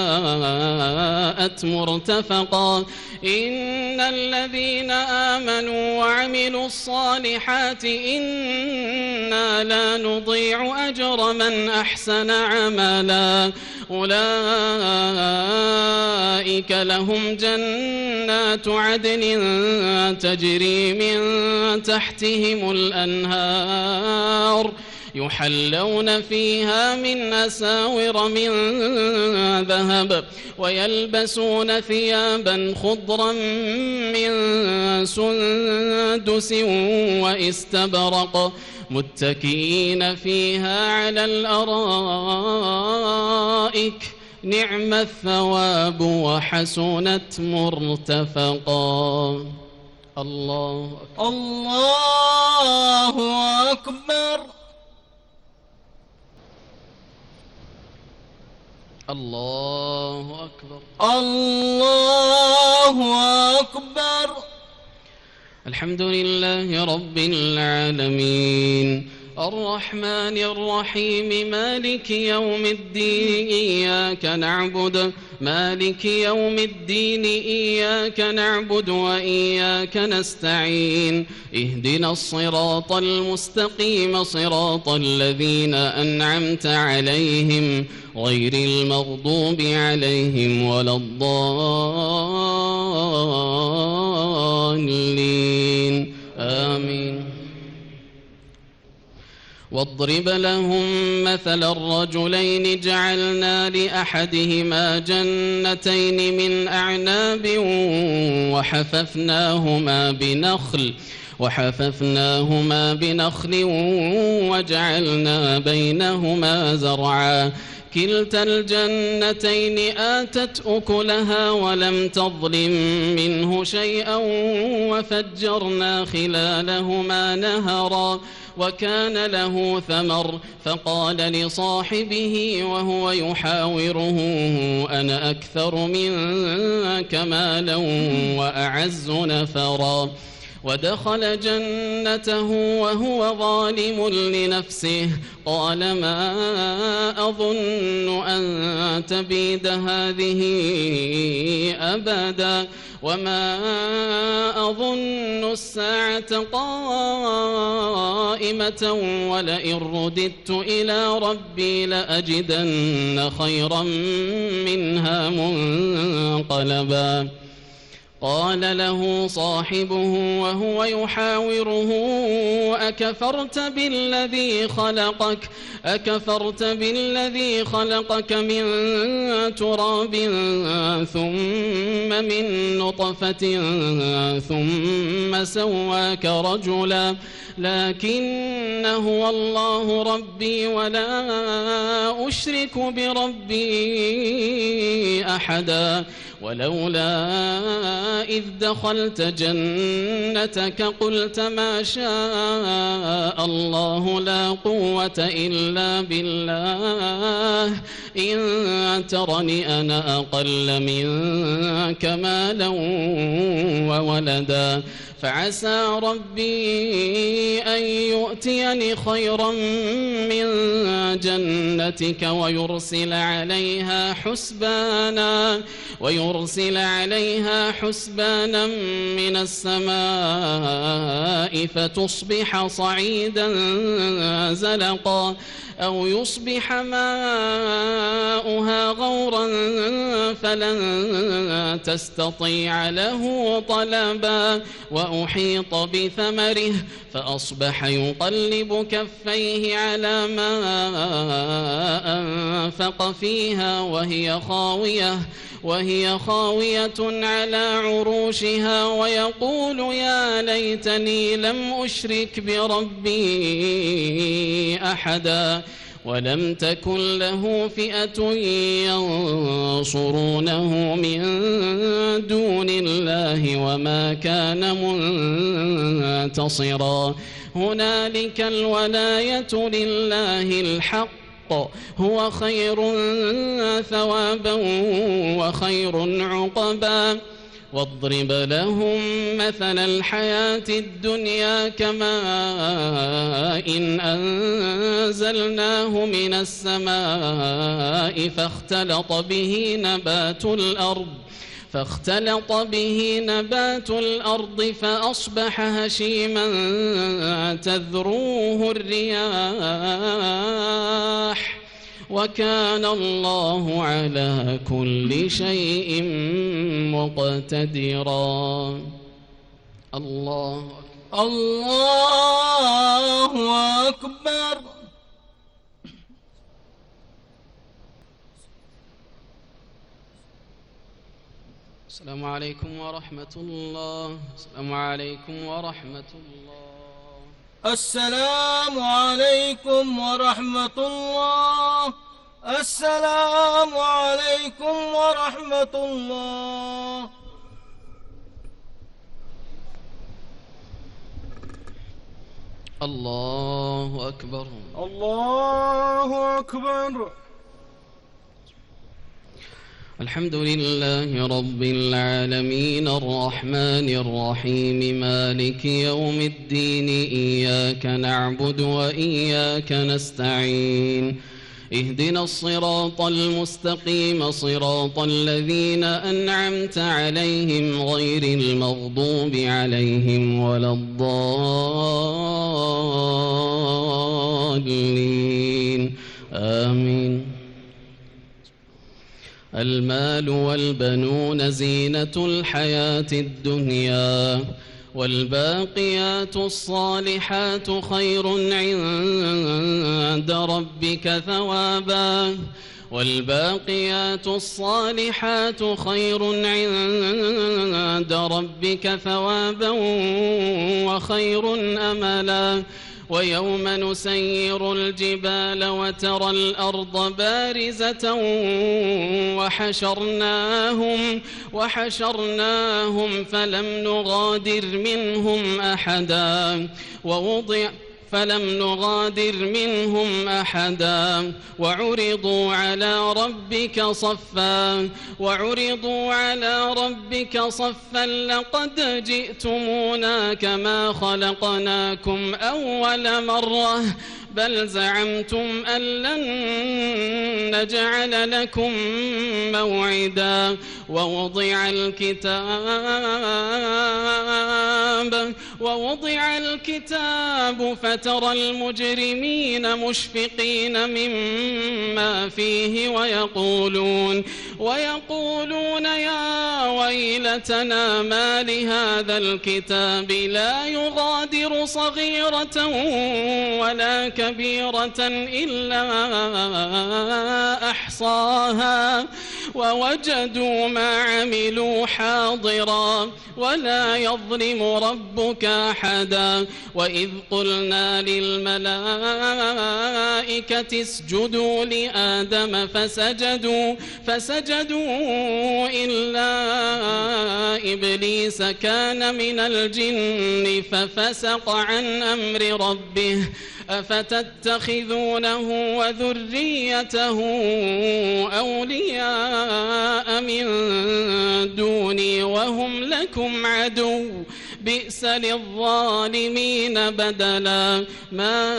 وساءت مرتفقا إن الذين آمنوا وعملوا الصالحات إنا لا نضيع أجر من أحسن عملا أولئك لهم جنات عدن تجري من تحتهم الأنهار يحلون فيها من أساور من ذهب ويلبسون ثيابا خضرا من سندس واستبرق متكئين فيها على الأرائك نعم الثواب وحسنت مرتفقا. الله أكبر. الله أكبر. الله أكبر. الله أكبر. الحمد لله رب العالمين الرحمن الرحيم مالك يوم الدين إياك نعبد مالك يوم الدين إياك نعبد وإياك نستعين اهدنا الصراط المستقيم صراط الذين أنعمت عليهم غير المغضوب عليهم ولا الضالين آمين. واضرب لهم مثل الرجلين جعلنا لأحدهما جنتين من أعناب وحففناهما بنخل وحففناهما بنخل وجعلنا بينهما زرعا كلتا الجنتين آتت أكلها ولم تظلم منه شيئا وفجرنا خلالهما نهرا وكان له ثمر فقال لصاحبه وهو يحاوره أنا أكثر منك مالا وأعز نفرا ودخل جنته وهو ظالم لنفسه قال ما أظن أن تبيد هذه أبدا وما أظن الساعة قائمة ولئن رددت إلى ربي لأجدن خيرا منها منقلبا قال له صاحبه وهو يحاوره أكفرت بالذي خلقك أكفرت بالذي خلقك من تراب ثم من نطفة ثم سواك رجلا لكن هو الله ربي ولا أشرك بربي أحدا ولولا إذ دخلت جنتك قلت ما شاء الله لا قوة إلا بالله إن ترني أنا أقل منك مالا وولدا فعسى ربي أن يؤتيني خيرا من جنتك ويرسل عليها حسبانا ويرسل عليها حسبانا من السماء فتصبح صعيدا زلقا أو يصبح ماؤها غورا فلن تستطيع له طلبا وأحيط بثمره فأصبح يقلب كفيه على ما أنفق فيها وهي خاوية وهي خاوية على عروشها ويقول يا ليتني لم أشرك بربي أحدا ولم تكن له فئة ينصرونه من دون الله وما كان منتصرا هنالك الولاية لله الحق هو خير ثوابا وخير عقبا واضرب لهم مثل الحياة الدنيا كماء إن أنزلناه من السماء فاختلط به نبات الأرض فاختلط به نبات الأرض فأصبح هشيما تذروه الرياح وكان الله على كل شيء مقتدرا. الله الله أكبر. السلام عليكم ورحمة الله. السلام عليكم ورحمة الله. السلام عليكم ورحمة الله. السلام عليكم ورحمة الله. الله أكبر. الله أكبر. الحمد لله رب العالمين الرحمن الرحيم مالك يوم الدين إياك نعبد وإياك نستعين اهدنا الصراط المستقيم صراط الذين أنعمت عليهم غير المغضوب عليهم ولا الضالين آمين. المال والبنون زينة الحياة الدنيا والباقيات الصالحات خير عند ربك ثوابا والباقيات الصالحات خير عند ربك ثوابا وخير أملا ويوم نسير الجبال وترى الأرض بارزة وحشرناهم وحشرناهم فلم نغادر منهم أحدا ووضع فلم نغادر منهم أحدا وعرضوا على ربك صفا وعرضوا على ربك صفا لقد جئتمونا كما خلقناكم أول مرة بل زعمتم أن لن نجعل لكم موعدا ووضع الكتاب ووضع الكتاب فترى المجرمين مشفقين مما فيه ويقولون ويقولون يا ويلتنا ما لهذا الكتاب لا يغادر صغيرة ولا كبيرة إلا أحصاها ووجدوا ما عملوا حاضرا ولا يظلم ربك أحدا وإذ قلنا للملائكة اسجدوا لآدم فسجدوا فسجدوا إلا إبليس كان من الجن ففسق عن أمر ربه أفتتخذونه وذريته أولياء من دوني وهم لكم عدو بئس للظالمين بدلا ما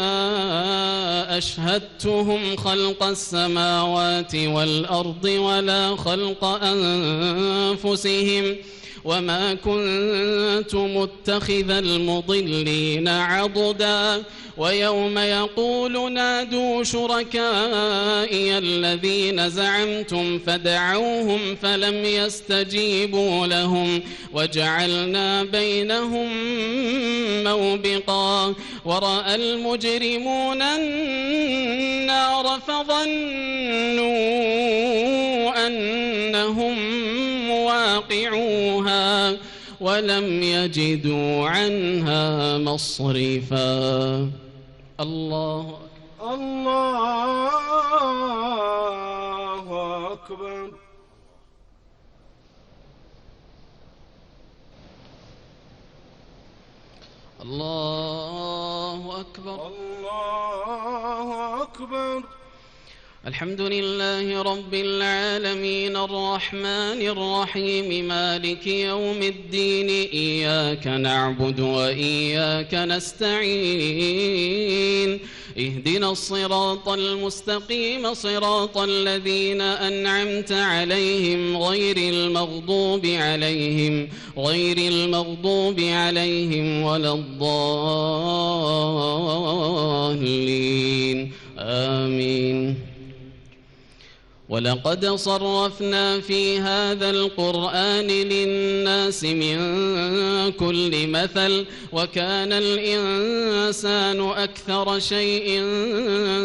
أشهدتهم خلق السماوات والأرض ولا خلق أنفسهم وما كنت متخذ المضلين عضدا ويوم يقول نادوا شركائي الذين زعمتم فدعوهم فلم يستجيبوا لهم وجعلنا بينهم موبقا ورأى المجرمون النار فظنوا أنهم مواقعوها ولم يجدوا عنها مصرفا. الله الله أكبر. الله أكبر. الله أكبر. الحمد لله رب العالمين الرحمن الرحيم مالك يوم الدين إياك نعبد وإياك نستعين اهدنا الصراط المستقيم صراط الذين أنعمت عليهم غير المغضوب عليهم غير المغضوب عليهم ولا الضالين آمين. ولقد صرفنا في هذا القرآن للناس من كل مثل وكان الإنسان أكثر شيء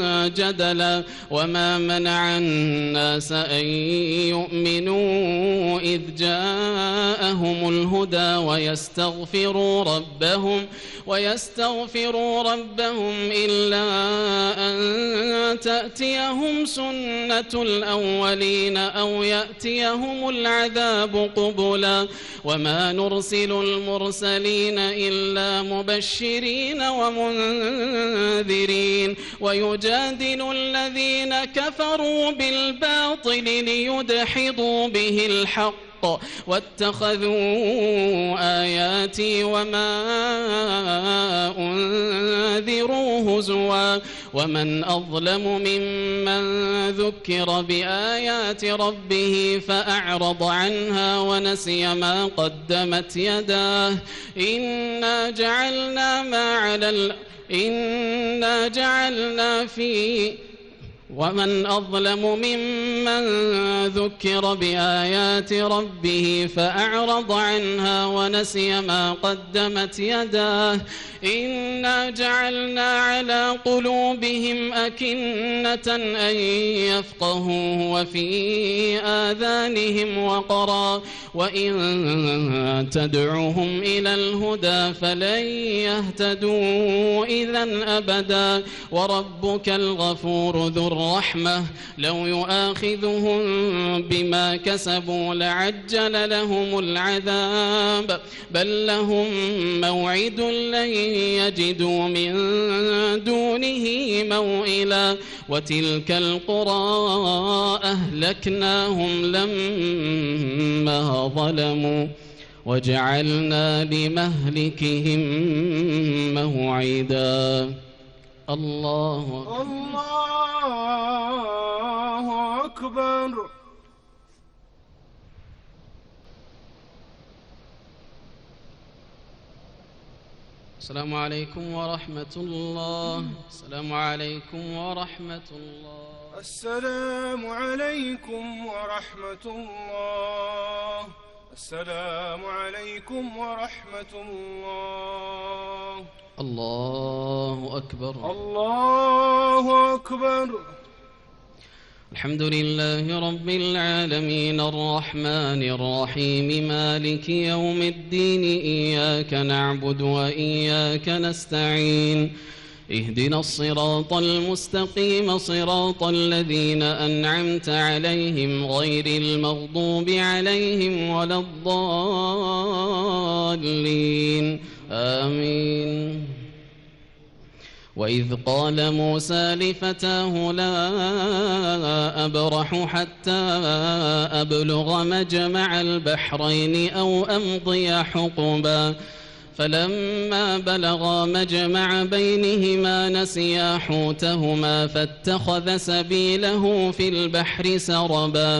جدلا وما منع الناس أن يؤمنوا ظلموا إذ جاءهم الهدى ويستغفروا ربهم ويستغفروا ربهم إلا أن تأتيهم سنة الأولين أو يأتيهم العذاب قبلا وما نرسل المرسلين إلا مبشرين ومنذرين ويجادل الذين كفروا بالباطل ليدحضوا به الحق واتخذوا آياتي وما أنذروا هزوا ومن أظلم ممن ذكر بآيات ربه فأعرض عنها ونسي ما قدمت يداه إنا جعلنا ما على ال... إنا جعلنا في ومن أظلم ممن ذكر بآيات ربه فأعرض عنها ونسي ما قدمت يداه إنا جعلنا على قلوبهم أكنة أن يفقهوا وفي آذانهم وقرا وإن تدعوهم إلى الهدى فلن يهتدوا إذا أبدا وربك الغفور ذو الرحمة لو يؤاخذهم بما كسبوا لعجل لهم العذاب بل لهم موعد لن يجدوا من دونه موئلا وتلك القرى أهلكناهم لما ظلموا وجعلنا لمهلكهم موعدا الله الله أكبر. السلام عليكم ورحمة الله. السلام عليكم ورحمة الله. السلام عليكم ورحمة الله. السلام عليكم ورحمة الله. الله أكبر. الله أكبر. الحمد لله رب العالمين الرحمن الرحيم مالك يوم الدين إياك نعبد وإياك نستعين اهدنا الصراط المستقيم صراط الذين أنعمت عليهم غير المغضوب عليهم ولا الضالين آمين. وإذ قال موسى لفتاه لا أبرح حتى أبلغ مجمع البحرين أو أمضي حقبا فلما بلغا مجمع بينهما نسيا حوتهما فاتخذ سبيله في البحر سربا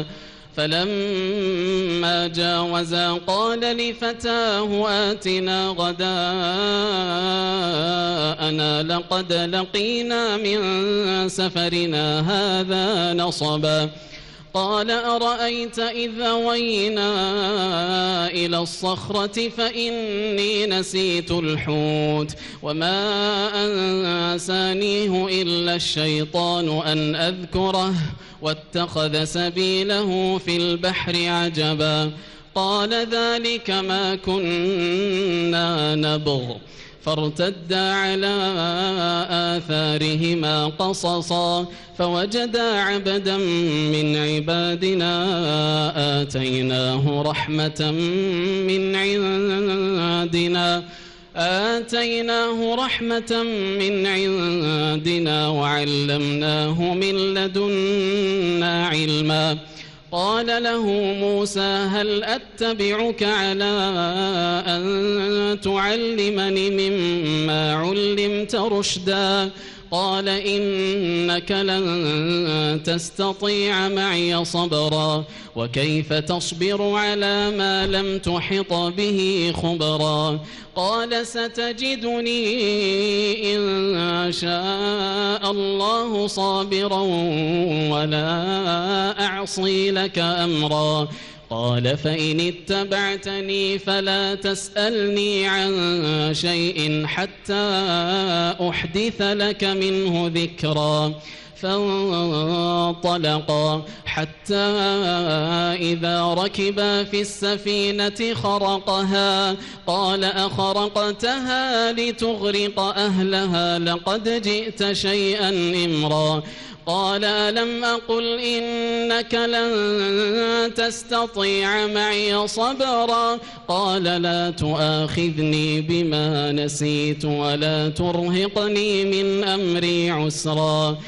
فلما جاوزا قال لفتاه آتنا غداءنا لقد لقينا من سفرنا هذا نصبا قال أرأيت إذا وينا إلى الصخرة فإني نسيت الحوت وما أنسانيه إلا الشيطان أن أذكره واتخذ سبيله في البحر عجبا قال ذلك ما كنا نبغ فارتدا على آثارهما قصصا فوجدا عبدا من عبادنا آتيناه رحمة من عندنا آتيناه رحمة من عندنا وعلمناه من لدنا علما قال له موسى هل أتبعك على أن تعلمني مما علمت رشدا قال إنك لن تستطيع معي صبرا وكيف تصبر على ما لم تحط به خبرا قال ستجدني إن شاء الله صابرا ولا أعصي لك أمرا قال فإن اتبعتني فلا تسألني عن شيء حتى أحدث لك منه ذكرا فانطلقا حتى إذا ركبا في السفينة خرقها قال أخرقتها لتغرق أهلها لقد جئت شيئا إمرا قال ألم أقل إنك لن تستطيع معي صبرا قال لا تؤاخذني بما نسيت ولا ترهقني من أمري عسرا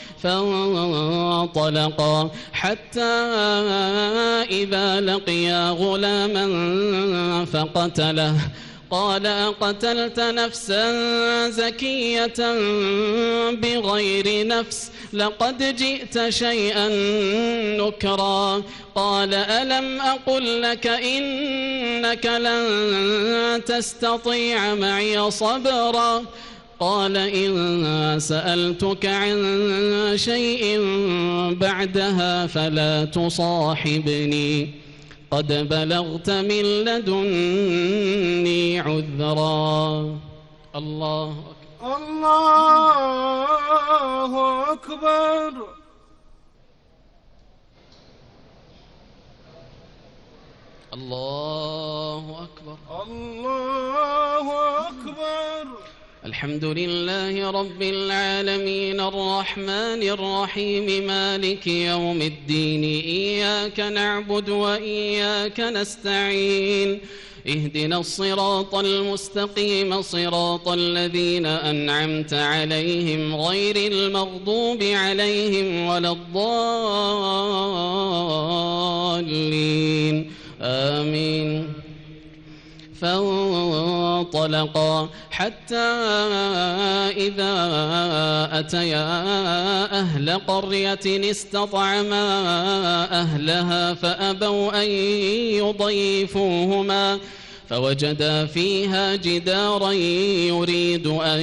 فانطلقا حتى إذا لقيا غلاما فقتله قال أقتلت نفسا زكية بغير نفس لقد جئت شيئا نكرا قال ألم أقل لك إنك لن تستطيع معي صبرا قال إن سألتك عن شيء بعدها فلا تصاحبني قد بلغت من لدني عذرا. الله أكبر. الله أكبر. الله أكبر. الله أكبر. الحمد لله رب العالمين الرحمن الرحيم مالك يوم الدين إياك نعبد وإياك نستعين اهدنا الصراط المستقيم صراط الذين أنعمت عليهم غير المغضوب عليهم ولا الضالين آمين. فانطلقا حتى إذا أتيا أهل قرية استطعما أهلها فأبوا أن يضيفوهما فوجدا فيها جدارا يريد أن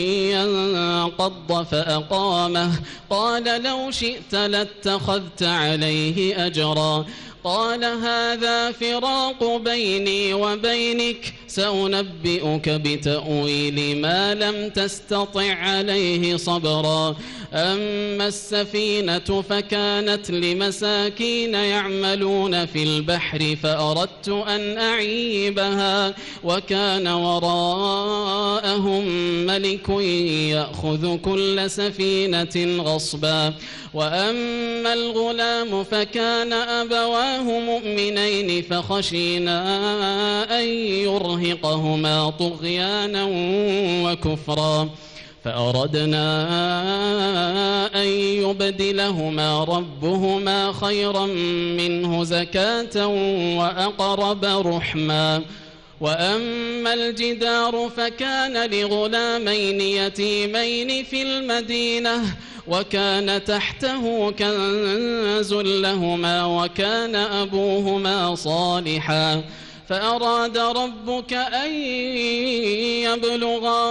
ينقض فأقامه قال لو شئت لاتخذت عليه أجرا قال هذا فراق بيني وبينك سأنبئك بتأويل ما لم تستطع عليه صبرا أما السفينة فكانت لمساكين يعملون في البحر فأردت أن أعيبها وكان وراءهم ملك يأخذ كل سفينة غصبا وأما الغلام فكان أبواه مؤمنين فخشينا أن يرهقهما طغيانا وكفرا فأردنا أن يبدلهما ربهما خيرا منه زكاة وأقرب رحما وأما الجدار فكان لغلامين يتيمين في المدينة وكان تحته كنز لهما وكان أبوهما صالحا فأراد ربك أن يبلغا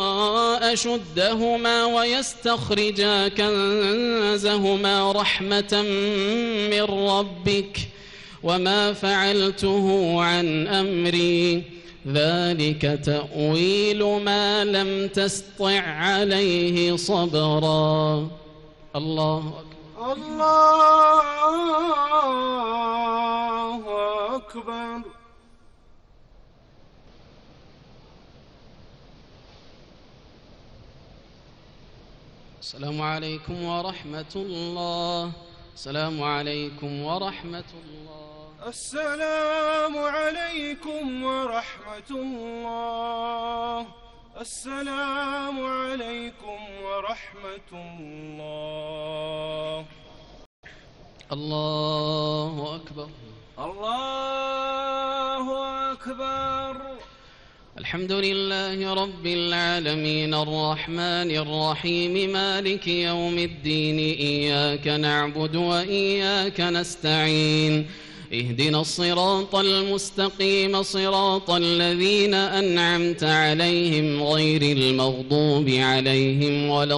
أشدهما ويستخرجا كنزهما رحمة من ربك وما فعلته عن أمري ذلك تأويل ما لم تسطع عليه صبرا. الله أكبر. الله أكبر. السلام عليكم ورحمة الله. السلام عليكم ورحمة الله. السلام عليكم ورحمة الله. السلام عليكم ورحمة الله. الله أكبر. الله أكبر. الحمد لله رب العالمين الرحمن الرحيم مالك يوم الدين إياك نعبد وإياك نستعين اهدنا الصراط المستقيم صراط الذين أنعمت عليهم غير المغضوب عليهم ولا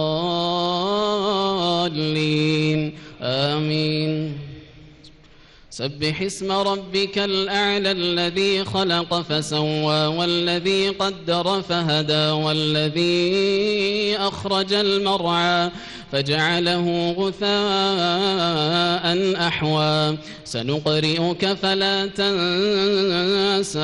الضالين آمين. سبح اسم ربك الأعلى الذي خلق فسوى والذي قدر فهدى والذي أخرج المرعى فجعله غثاء أحوى سنقرئك فلا تنسى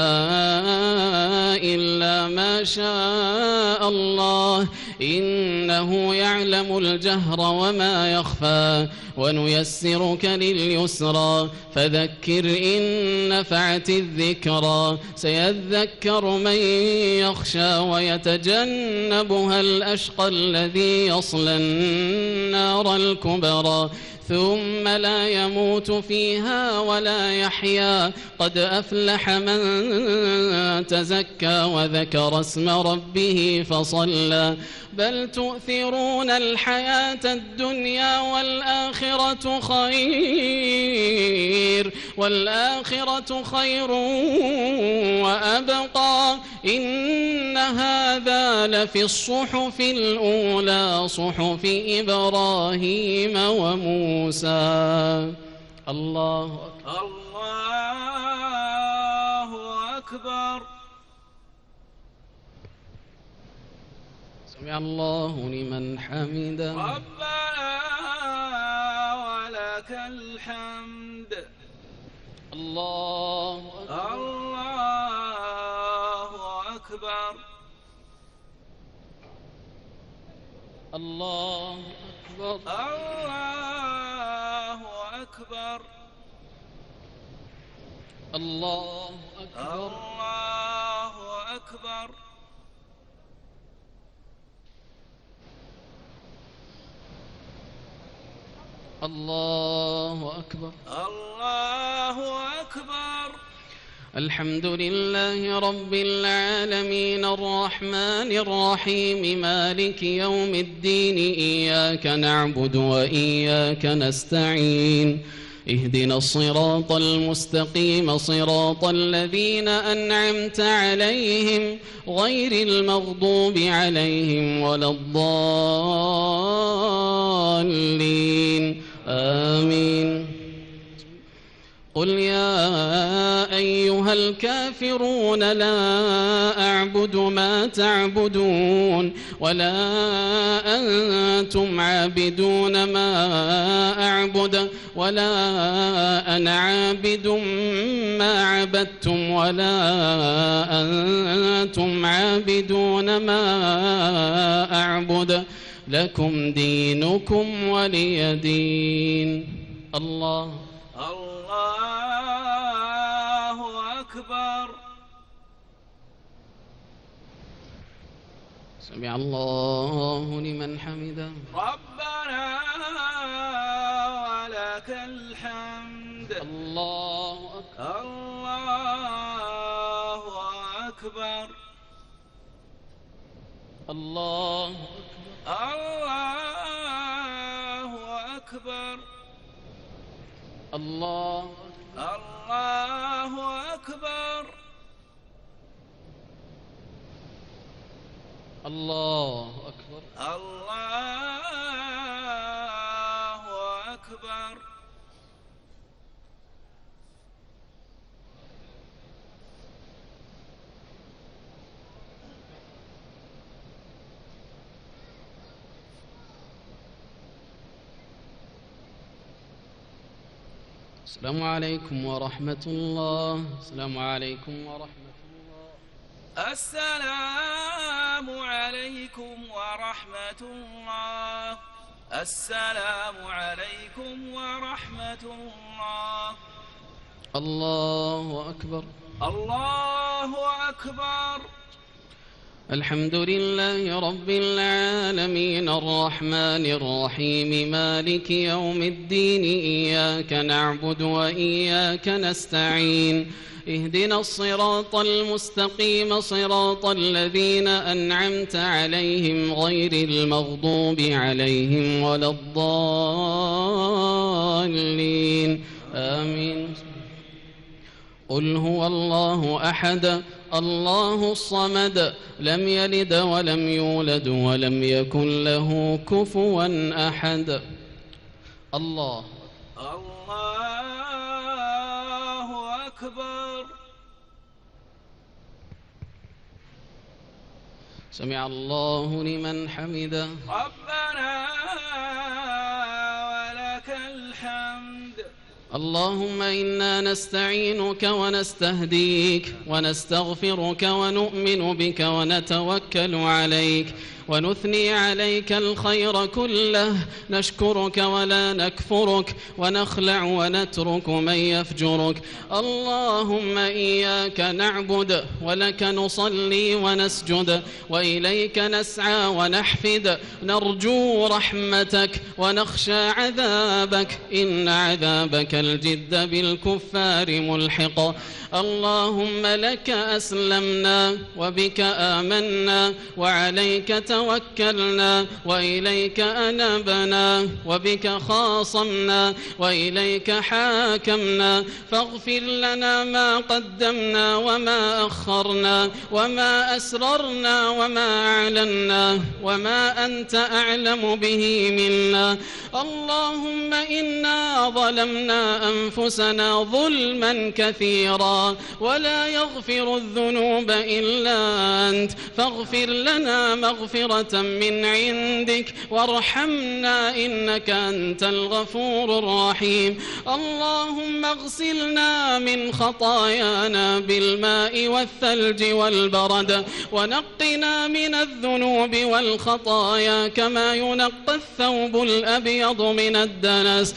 إلا ما شاء الله إنه يعلم الجهر وما يخفى ونيسرك لليسرى فذكر إن نفعت الذكرى سيذكر من يخشى ويتجنبها الأشقى الذي يصلى النار الكبرى ثم لا يموت فيها ولا يحيا قد أفلح من تزكى وذكر اسم ربه فصلى بل تؤثرون الحياة الدنيا والآخرة خير والآخرة خير وأبقى إن هذا لفي الصحف الأولى صحف إبراهيم وموسى. الله أكبر. الله أكبر. سمع الله لمن حمده. ربنا ولك الحمد. الله أكبر. الله أكبر. الله أكبر. الله أكبر. الله أكبر. الله أكبر. الله أكبر. الله أكبر. الحمد لله رب العالمين الرحمن الرحيم مالك يوم الدين إياك نعبد وإياك نستعين اهدنا الصراط المستقيم صراط الذين أنعمت عليهم غير المغضوب عليهم ولا الضالين آمين. قل يا أيها الكافرون لا أعبد ما تعبدون ولا أنتم عابدون ما أعبد ولا أنا عابد ما عبدتم ولا أنتم عابدون ما أعبد لكم دينكم ولي دين. الله الله أكبر. سمع الله لمن حمده. ربنا ولك الحمد. الله أكبر. الله أكبر. الله أكبر. الله الله أكبر. الله أكبر. الله أكبر. السلام عليكم ورحمة الله. السلام عليكم ورحمة الله. السلام عليكم ورحمة الله. السلام عليكم ورحمة الله. الله أكبر. الله أكبر. الحمد لله رب العالمين الرحمن الرحيم مالك يوم الدين إياك نعبد وإياك نستعين اهدنا الصراط المستقيم صراط الذين أنعمت عليهم غير المغضوب عليهم ولا الضالين آمين. قل هو الله أحد الله الصمد لم يلد ولم يولد ولم يكن له كفوا أحد. الله الله أكبر. سمع الله لمن حمده. ربنا ولك الحمد. اللهم إنا نستعينك ونستهديك ونستغفرك ونؤمن بك ونتوكل عليك ونثني عليك الخير كله، نشكرك ولا نكفرك، ونخلع ونترك من يفجرك. اللهم إياك نعبد ولك نصلي ونسجد، وإليك نسعى ونحفد، نرجو رحمتك ونخشى عذابك، إن عذابك الجد بالكفار ملحق. اللهم لك أسلمنا وبك آمنا وعليك توكلنا وإليك أنبنا وبك خاصمنا وإليك حاكمنا، فاغفر لنا ما قدمنا وما أخرنا وما أسررنا وما أعلنا وما أنت أعلم به منا. اللهم إنا ظلمنا أنفسنا ظلما كثيرا ولا يغفر الذنوب إلا أنت، فاغفر لنا مغفرة من عندك وارحمنا إنك أنت الغفور الرحيم. اللهم اغسلنا من خطايانا بالماء والثلج والبرد، ونقنا من الذنوب والخطايا كما ينقى الثوب الأبيض من الدنس.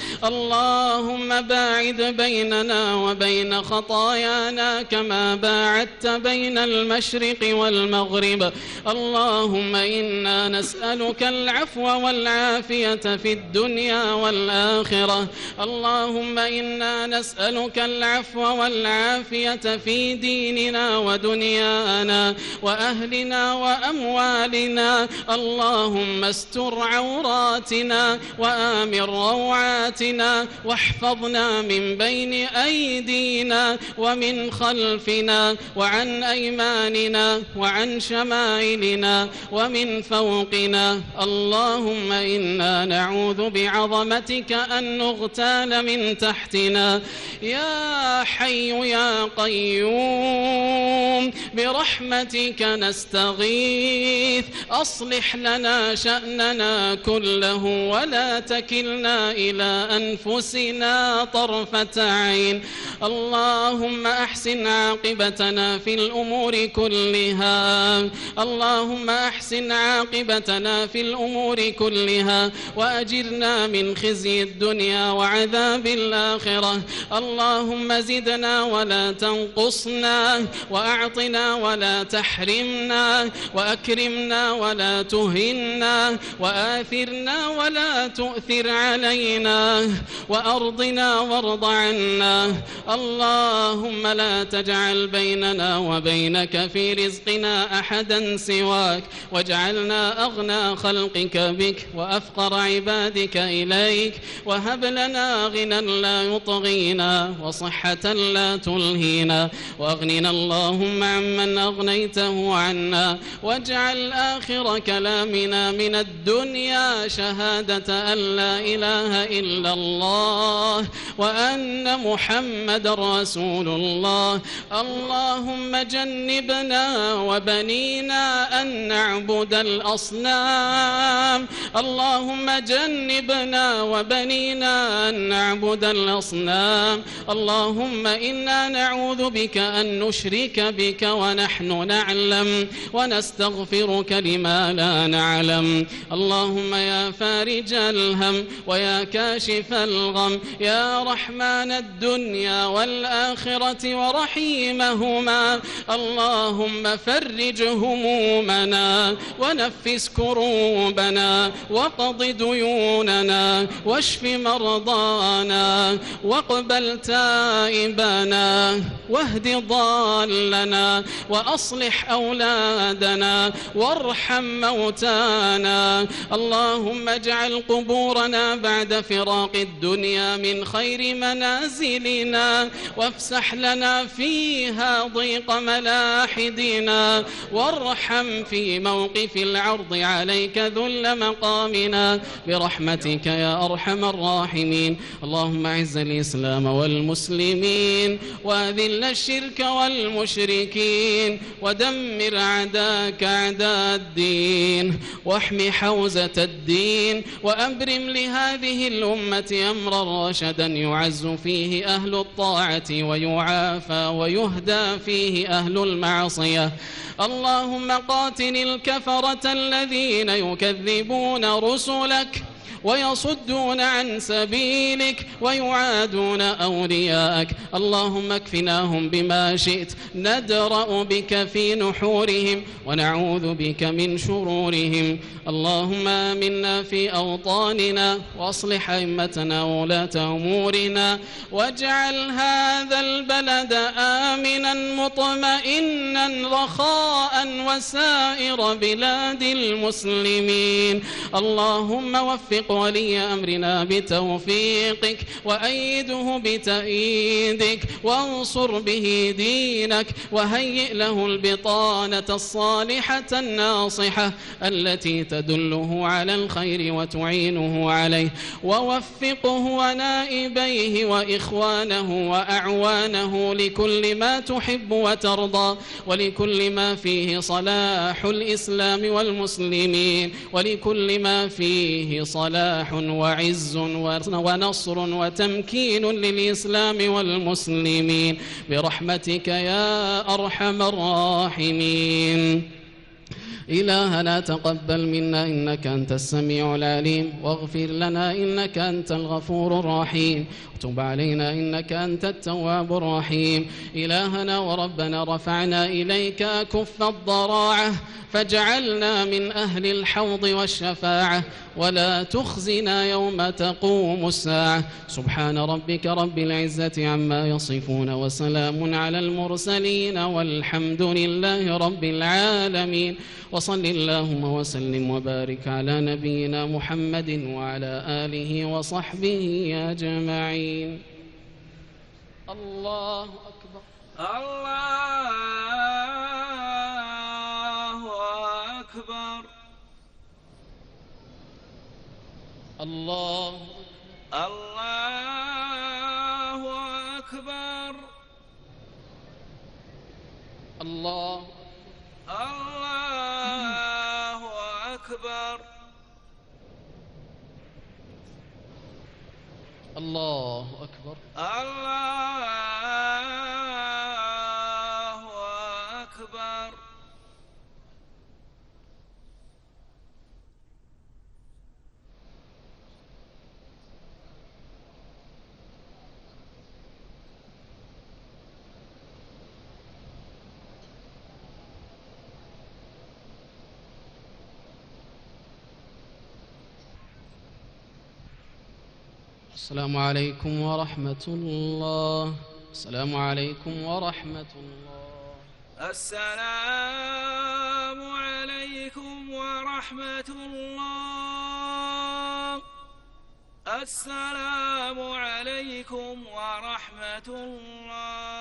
اللهم باعد بيننا وبين خطايانا كما باعدت بين المشرق والمغرب. اللهم إنا نسألك العفو والعافية في الدنيا والآخرة. اللهم إنا نسألك العفو والعافية في ديننا ودنيانا وأهلنا وأموالنا. اللهم استر عوراتنا وآمن روعاتنا، واحفظنا من بين أيدينا ومن خلفنا وعن أيماننا وعن شمائلنا ومن فوقنا. اللهم إنا نعوذ بعظمتك أن نغتال من تحتنا. يا حي يا قيوم برحمتك نستغيث، أصلح لنا شأننا كله ولا تكلنا إلى أنفسنا طرفة عين. اللهم أحسن عاقبتنا في الأمور كلها. اللهم أحسن عاقبتنا في الأمور كلها وأجرنا من خزي الدنيا وعذاب الآخرة. اللهم زدنا ولا تنقصنا، وأعطنا ولا تحرمنا، وأكرمنا ولا تهنا، وآثرنا ولا تؤثر علينا، وأرضنا وارض عنا. اللهم لا تجعل بيننا وبينك في رزقنا أحدا سواك، واجعلنا أغنى خلقك بك وأفقر عبادك إليك، وهب لنا غنى لا يطغينا وصحة لا تلهينا، وأغننا اللهم عمن أغنيته عنا، واجعل آخر كلامنا من الدنيا شهادة أن لا إله إلا الله وأن محمد رسول الله. اللهم جنبنا وبنينا أن نعبد الأصنام. اللهم جنبنا وبنينا أن نعبد الأصنام. اللهم إنا نعوذ بك أن نشرك بك ونحن نعلم، ونستغفرك لما لا نعلم. اللهم يا فارج الهم ويا كاشف الغم، يا رحمن الدنيا والآخرة ورحيمهما، اللهم فرج همومنا ونفس كروبنا واقض ديوننا واشف مرضانا واقبل تائبنا واهد ضالنا وأصلح أولادنا وارحم موتانا. اللهم اجعل قبورنا بعد فراق الدنيا من خير منازلنا، وافسح لنا فيها ضيق ملاحدنا، وارحم في موقف العرض عليك ذل مقامنا برحمتك يا أرحم الراحمين. اللهم اعز الإسلام والمسلمين وأذل الشرك والمشركين ودمر أعداءك أعداء الدين واحم حوزة الدين، وأبرم لهذه الأمة أمرا رشدا يعز فيه أهل الطاعة ويعافى ويهدى فيه أهل المعصية. اللهم قاتل الكفرة الذين يكذبون رسلك ويصدون عن سبيلك ويعادون أولياءك. اللهم اكفناهم بما شئت، ندرأ بك في نحورهم ونعوذ بك من شرورهم. اللهم آمنا في أوطاننا وأصلح أئمتنا وولاة أمورنا، واجعل هذا البلد آمنا مطمئنا رخاء وسائر بلاد المسلمين. اللهم وفق ولي أمرنا بتوفيقك وأيده بتأييدك وانصر به دينك، وهيئ له البطانة الصالحة الناصحة التي تدله على الخير وتعينه عليه، ووفقه ونائبيه وإخوانه وأعوانه لكل ما تحب وترضى، ولكل ما فيه صلاح الإسلام والمسلمين، ولكل ما فيه صلاح وعز ونصر وتمكين للإسلام والمسلمين برحمتك يا أرحم الراحمين. إلهنا تقبل منا إنك أنت السميع العليم، واغفر لنا إنك أنت الغفور الرحيم، وتب علينا إنك أنت التواب الرحيم. إلهنا وربنا رفعنا إليك كف الضراعة فاجعلنا من أهل الحوض والشفاعة، ولا تخزنا يوم تقوم الساعة. سبحان ربك رب العزة عما يصفون وسلام على المرسلين والحمد لله رب العالمين. وصل اللهم وسلم وبارك على نبينا محمد وعلى آله وصحبه أجمعين. الله أكبر. الله أكبر. الله الله أكبر. الله الله أكبر. الله أكبر. الله أكبر. السلام عليكم ورحمة الله. السلام عليكم ورحمة الله. السلام عليكم ورحمة الله. السلام عليكم ورحمة الله.